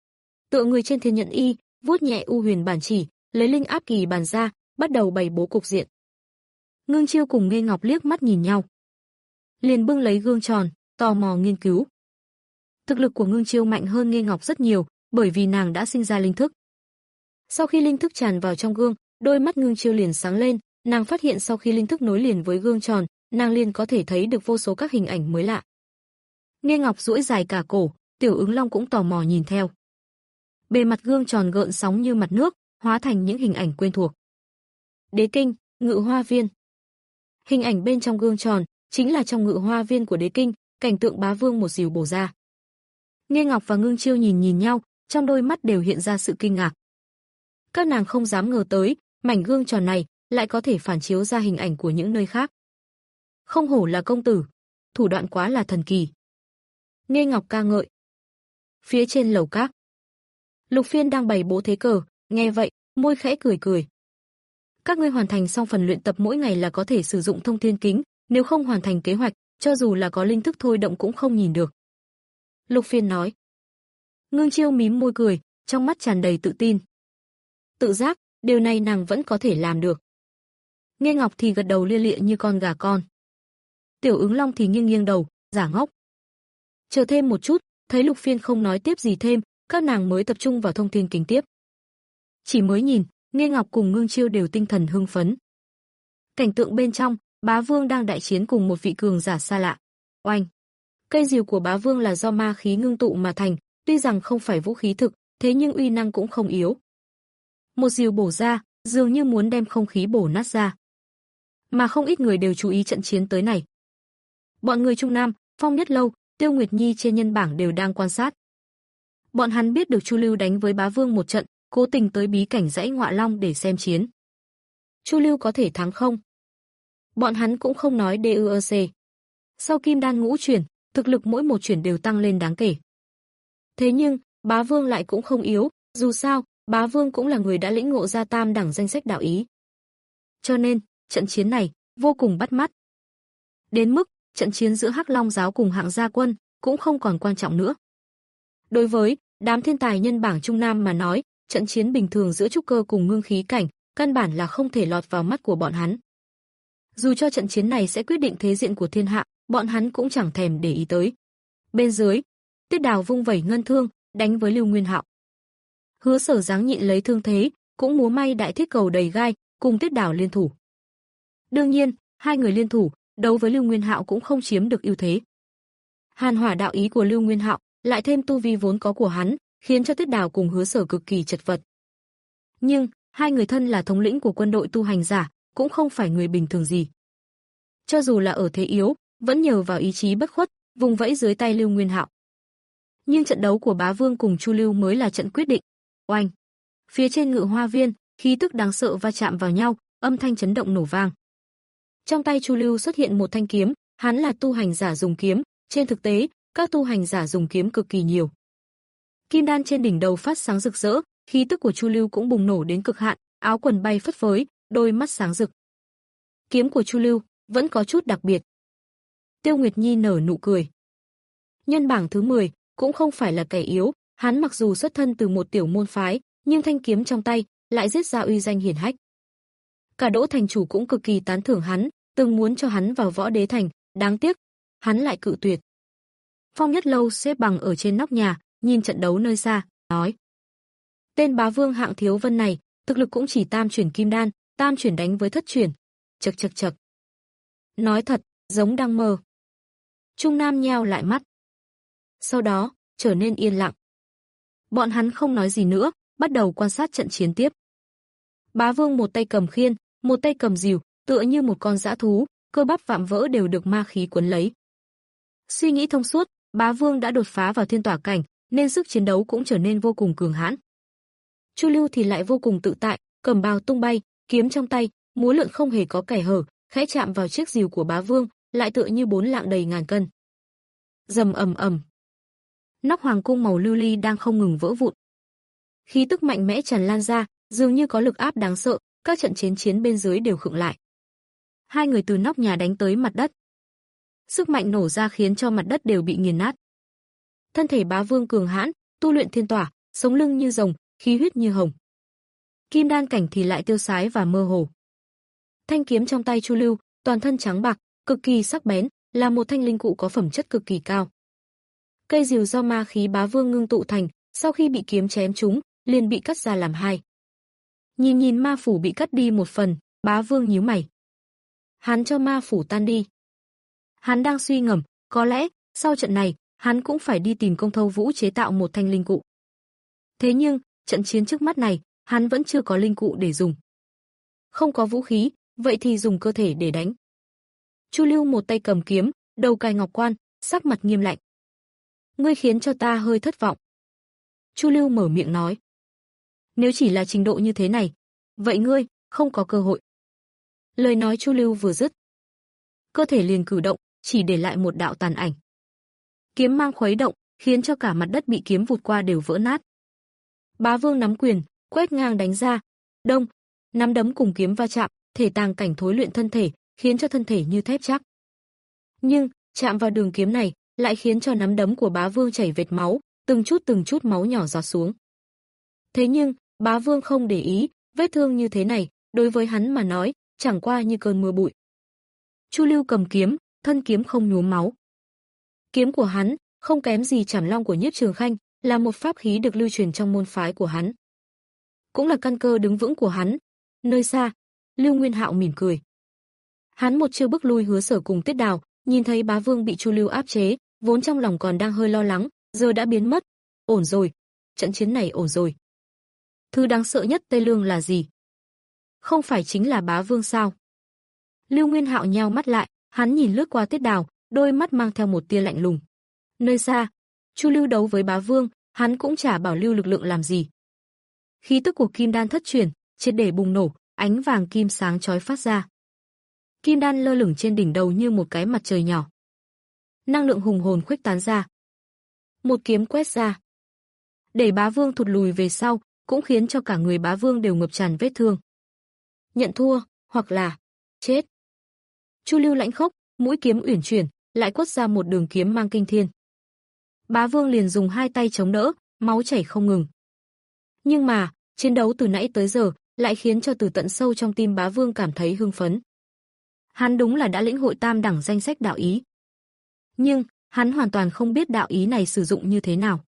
Speaker 2: Tựa người trên thiên nhận y, vuốt nhẹ u huyền bản chỉ, lấy linh áp kỳ bàn ra, bắt đầu bày bố cục diện. Ngưng Chiêu cùng Nghê Ngọc liếc mắt nhìn nhau. liền bưng lấy gương tròn, tò mò nghiên cứu. Thực lực của Ngưng Chiêu mạnh hơn Nghê Ngọc rất nhiều, bởi vì nàng đã sinh ra linh thức. Sau khi linh thức tràn vào trong gương, đôi mắt Ngưng Chiêu liền sáng lên, nàng phát hiện sau khi linh thức nối liền với gương tròn, nàng liền có thể thấy được vô số các hình ảnh mới lạ. Nghê Ngọc duỗi dài cả cổ, Tiểu Ứng Long cũng tò mò nhìn theo. Bề mặt gương tròn gợn sóng như mặt nước, hóa thành những hình ảnh quen thuộc. Đế kinh, Ngự Hoa viên. Hình ảnh bên trong gương tròn chính là trong Ngự Hoa viên của Đế kinh, cảnh tượng bá vương một dìu bổ ra. Nghê Ngọc và Ngưng Chiêu nhìn nhìn nhau, trong đôi mắt đều hiện ra sự kinh ngạc. Các nàng không dám ngờ tới, mảnh gương tròn này lại có thể phản chiếu ra hình ảnh của những nơi khác. Không hổ là công tử, thủ đoạn quá là thần kỳ. Nghê Ngọc ca ngợi. Phía trên lầu các, Lục Phiên đang bày bố thế cờ, nghe vậy, môi khẽ cười cười. Các ngươi hoàn thành xong phần luyện tập mỗi ngày là có thể sử dụng thông thiên kính, nếu không hoàn thành kế hoạch, cho dù là có linh thức thôi động cũng không nhìn được. Lục Phiên nói. Ngưng Chiêu mím môi cười, trong mắt tràn đầy tự tin. Tự giác, điều này nàng vẫn có thể làm được. Nghê Ngọc thì gật đầu lia lịa như con gà con. Tiểu Ứng Long thì nghiêng nghiêng đầu, giả ngốc. Chờ thêm một chút, thấy Lục Phiên không nói tiếp gì thêm, các nàng mới tập trung vào thông thiên kính tiếp. Chỉ mới nhìn, Nghê Ngọc cùng Ngưng Chiêu đều tinh thần hưng phấn. Cảnh tượng bên trong, Bá Vương đang đại chiến cùng một vị cường giả xa lạ. Oanh! Cây diều của Bá Vương là do ma khí ngưng tụ mà thành, tuy rằng không phải vũ khí thực, thế nhưng uy năng cũng không yếu. Một diều bổ ra, dường như muốn đem không khí bổ nát ra. Mà không ít người đều chú ý trận chiến tới này. Bọn người Trung Nam, Phong Nhất Lâu, Tiêu Nguyệt Nhi trên nhân bảng đều đang quan sát. Bọn hắn biết được Chu Lưu đánh với Bá Vương một trận, cố tình tới bí cảnh dãy Ngọa Long để xem chiến. Chu Lưu có thể thắng không? Bọn hắn cũng không nói đê u xê. Sau kim đan ngũ chuyển, thực lực mỗi một chuyển đều tăng lên đáng kể. Thế nhưng, Bá Vương lại cũng không yếu, dù sao, Bá Vương cũng là người đã lĩnh ngộ ra tam đẳng danh sách đạo ý. Cho nên, trận chiến này vô cùng bắt mắt. Đến mức, trận chiến giữa Hắc Long giáo cùng Hạng Gia quân cũng không còn quan trọng nữa. Đối với đám thiên tài nhân bảng Trung Nam mà nói, trận chiến bình thường giữa trúc cơ cùng ngưng khí cảnh, căn bản là không thể lọt vào mắt của bọn hắn. Dù cho trận chiến này sẽ quyết định thế diện của thiên hạ, bọn hắn cũng chẳng thèm để ý tới. Bên dưới, Tiết Đào vung vẩy ngân thương, đánh với Lưu Nguyên Hạo. Hứa Sở giáng nhịn lấy thương thế, cũng múa may đại thiết cầu đầy gai, cùng Tiết Đào liên thủ. Đương nhiên, hai người liên thủ, đấu với Lưu Nguyên Hạo cũng không chiếm được ưu thế. Hàn hỏa đạo ý của Lưu Nguyên Hạo, lại thêm tu vi vốn có của hắn, khiến cho Tiết Đào cùng Hứa Sở cực kỳ chật vật. Nhưng, hai người thân là thống lĩnh của quân đội tu hành giả, cũng không phải người bình thường gì. Cho dù là ở thế yếu, vẫn nhờ vào ý chí bất khuất, vùng vẫy dưới tay Lưu Nguyên Hạo. Nhưng trận đấu của Bá Vương cùng Chu Lưu mới là trận quyết định. Oanh! Phía trên Ngự Hoa viên, khí tức đáng sợ va chạm vào nhau, âm thanh chấn động nổ vang. Trong tay Chu Lưu xuất hiện một thanh kiếm, hắn là tu hành giả dùng kiếm, trên thực tế, các tu hành giả dùng kiếm cực kỳ nhiều. Kim đan trên đỉnh đầu phát sáng rực rỡ, khí tức của Chu Lưu cũng bùng nổ đến cực hạn, áo quần bay phất phới, đôi mắt sáng rực. Kiếm của Chu Lưu vẫn có chút đặc biệt. Tiêu Nguyệt Nhi nở nụ cười. Nhân bảng thứ mười cũng không phải là kẻ yếu, hắn mặc dù xuất thân từ một tiểu môn phái, nhưng thanh kiếm trong tay lại giết ra uy danh hiển hách. Cả Đỗ thành chủ cũng cực kỳ tán thưởng hắn, từng muốn cho hắn vào Võ Đế thành, đáng tiếc, hắn lại cự tuyệt. Phong Nhất Lâu xếp bằng ở trên nóc nhà, nhìn trận đấu nơi xa, nói: Tên Bá Vương Hạng Thiếu Vân này, thực lực cũng chỉ tam chuyển kim đan, tam chuyển đánh với thất chuyển. Chậc chậc chậc. Nói thật, giống đang mơ. Trung Nam nheo lại mắt. Sau đó, trở nên yên lặng. Bọn hắn không nói gì nữa, bắt đầu quan sát trận chiến tiếp. Bá Vương một tay cầm khiên, một tay cầm rìu, tựa như một con dã thú, cơ bắp vạm vỡ đều được ma khí quấn lấy. Suy nghĩ thông suốt, Bá Vương đã đột phá vào thiên tỏa cảnh, nên sức chiến đấu cũng trở nên vô cùng cường hãn. Chu Lưu thì lại vô cùng tự tại, cầm bào tung bay, kiếm trong tay, múa lượn không hề có kẻ hở, khẽ chạm vào chiếc rìu của Bá Vương, lại tựa như bốn lạng đầy ngàn cân. Rầm ầm ầm. Nóc hoàng cung màu lưu ly đang không ngừng vỡ vụn. Khí tức mạnh mẽ tràn lan ra, dường như có lực áp đáng sợ, các trận chiến chiến bên dưới đều khựng lại. Hai người từ nóc nhà đánh tới mặt đất. Sức mạnh nổ ra khiến cho mặt đất đều bị nghiền nát. Thân thể Bá Vương cường hãn, tu luyện thiên tỏa, sống lưng như rồng, khí huyết như hồng. Kim đan cảnh thì lại tiêu sái và mơ hồ. Thanh kiếm trong tay Chu Lưu, toàn thân trắng bạc, cực kỳ sắc bén, là một thanh linh cụ có phẩm chất cực kỳ cao. Cây rìu do ma khí bá vương ngưng tụ thành, sau khi bị kiếm chém trúng, liền bị cắt ra làm hai. Nhìn nhìn ma phủ bị cắt đi một phần, bá vương nhíu mày. Hắn cho ma phủ tan đi. Hắn đang suy ngẫm, có lẽ, sau trận này, hắn cũng phải đi tìm Công Thâu Vũ chế tạo một thanh linh cụ. Thế nhưng, trận chiến trước mắt này, hắn vẫn chưa có linh cụ để dùng. Không có vũ khí, vậy thì dùng cơ thể để đánh. Chu Lưu một tay cầm kiếm, đầu cài ngọc quan, sắc mặt nghiêm lạnh. Ngươi khiến cho ta hơi thất vọng. Chu Lưu mở miệng nói. Nếu chỉ là trình độ như thế này, vậy ngươi không có cơ hội. Lời nói Chu Lưu vừa dứt, cơ thể liền cử động, chỉ để lại một đạo tàn ảnh. Kiếm mang khuấy động, khiến cho cả mặt đất bị kiếm vụt qua đều vỡ nát. Bá Vương nắm quyền, quét ngang đánh ra. Đông, nắm đấm cùng kiếm va chạm, thể tàng cảnh thối luyện thân thể, khiến cho thân thể như thép chắc. Nhưng, chạm vào đường kiếm này, lại khiến cho nắm đấm của Bá Vương chảy vệt máu, từng chút từng chút máu nhỏ giọt xuống. Thế nhưng, Bá Vương không để ý, vết thương như thế này, đối với hắn mà nói, chẳng qua như cơn mưa bụi. Chu Lưu cầm kiếm, thân kiếm không nhuốm máu. Kiếm của hắn, không kém gì Trảm Long của Nhiếp Trường Khanh, là một pháp khí được lưu truyền trong môn phái của hắn. Cũng là căn cơ đứng vững của hắn. Nơi xa, Lưu Nguyên Hạo mỉm cười. Hắn một chiêu bức lui Hứa Sở cùng Tiết Đào, nhìn thấy Bá Vương bị Chu Lưu áp chế, vốn trong lòng còn đang hơi lo lắng, giờ đã biến mất. Ổn rồi, trận chiến này ổn rồi. Thứ đáng sợ nhất Tây Lương là gì? Không phải chính là Bá Vương sao? Lưu Nguyên Hạo nheo mắt lại, hắn nhìn lướt qua Tiết Đào, đôi mắt mang theo một tia lạnh lùng. Nơi xa, Chu Lưu đấu với Bá Vương, hắn cũng chả bảo lưu lực lượng làm gì. Khí tức của kim đan thất truyền, triệt để bùng nổ, ánh vàng kim sáng chói phát ra. Kim đan lơ lửng trên đỉnh đầu như một cái mặt trời nhỏ. Năng lượng hùng hồn khuếch tán ra. Một kiếm quét ra, để Bá Vương thụt lùi về sau, cũng khiến cho cả người Bá Vương đều ngập tràn vết thương. Nhận thua, hoặc là chết. Chu Lưu lãnh khốc, mũi kiếm uyển chuyển, lại quất ra một đường kiếm mang kinh thiên. Bá Vương liền dùng hai tay chống đỡ, máu chảy không ngừng. Nhưng mà, chiến đấu từ nãy tới giờ lại khiến cho từ tận sâu trong tim Bá Vương cảm thấy hưng phấn. Hắn đúng là đã lĩnh hội tam đẳng danh sách đạo ý. Nhưng, hắn hoàn toàn không biết đạo ý này sử dụng như thế nào.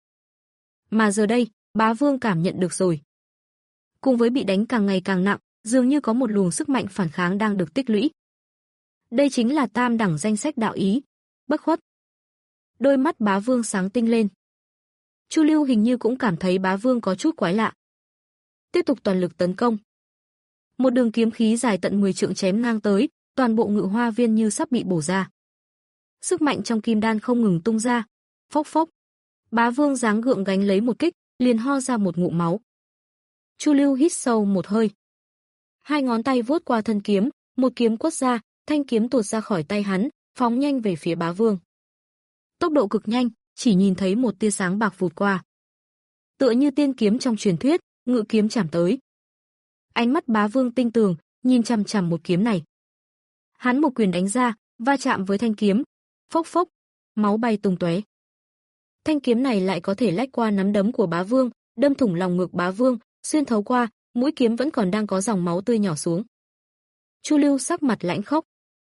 Speaker 2: Mà giờ đây, Bá Vương cảm nhận được rồi. Cùng với bị đánh càng ngày càng nặng, dường như có một luồng sức mạnh phản kháng đang được tích lũy. Đây chính là tam đẳng danh sách đạo ý. Bất khuất. Đôi mắt Bá Vương sáng tinh lên. Chu Lưu hình như cũng cảm thấy Bá Vương có chút quái lạ. Tiếp tục toàn lực tấn công. Một đường kiếm khí dài tận mười trượng chém ngang tới, toàn bộ Ngự Hoa Viên như sắp bị bổ ra. Sức mạnh trong kim đan không ngừng tung ra. Phốc phốc. Bá Vương giáng gượng gánh lấy một kích, liền ho ra một ngụm máu. Chu Lưu hít sâu một hơi. Hai ngón tay vuốt qua thân kiếm, một kiếm quất ra, thanh kiếm tuột ra khỏi tay hắn, phóng nhanh về phía Bá Vương. Tốc độ cực nhanh, chỉ nhìn thấy một tia sáng bạc vụt qua. Tựa như tiên kiếm trong truyền thuyết, ngự kiếm chạm tới. Ánh mắt Bá Vương tinh tường, nhìn chằm chằm một kiếm này. Hắn một quyền đánh ra, va chạm với thanh kiếm, phốc phốc, máu bay tung tóe. Thanh kiếm này lại có thể lách qua nắm đấm của Bá Vương, đâm thủng lòng ngực Bá Vương, xuyên thấu qua, mũi kiếm vẫn còn đang có dòng máu tươi nhỏ xuống. Chu Lưu sắc mặt lãnh khốc.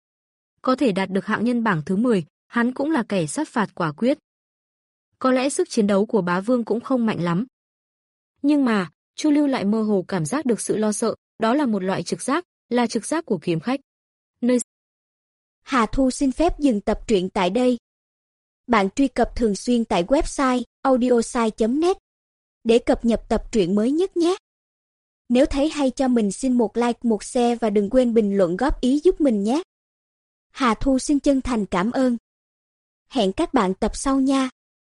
Speaker 2: Có thể đạt được hạng nhân bảng thứ mười, hắn cũng là kẻ sát phạt quả quyết. Có lẽ sức chiến đấu của Bá Vương cũng không mạnh lắm. Nhưng mà, Chu Lưu lại mơ hồ cảm giác được sự lo sợ, đó là một loại trực giác, là trực giác của kiếm khách. Nơi
Speaker 3: Hà Thu xin phép dừng tập truyện tại đây. Bạn truy cập thường xuyên tại website audiosai chấm net để cập nhật tập truyện mới nhất nhé. Nếu thấy hay cho mình xin một like, một share và đừng quên bình luận góp ý giúp mình nhé. Hà Thu xin chân thành cảm ơn. Hẹn các bạn tập sau nha.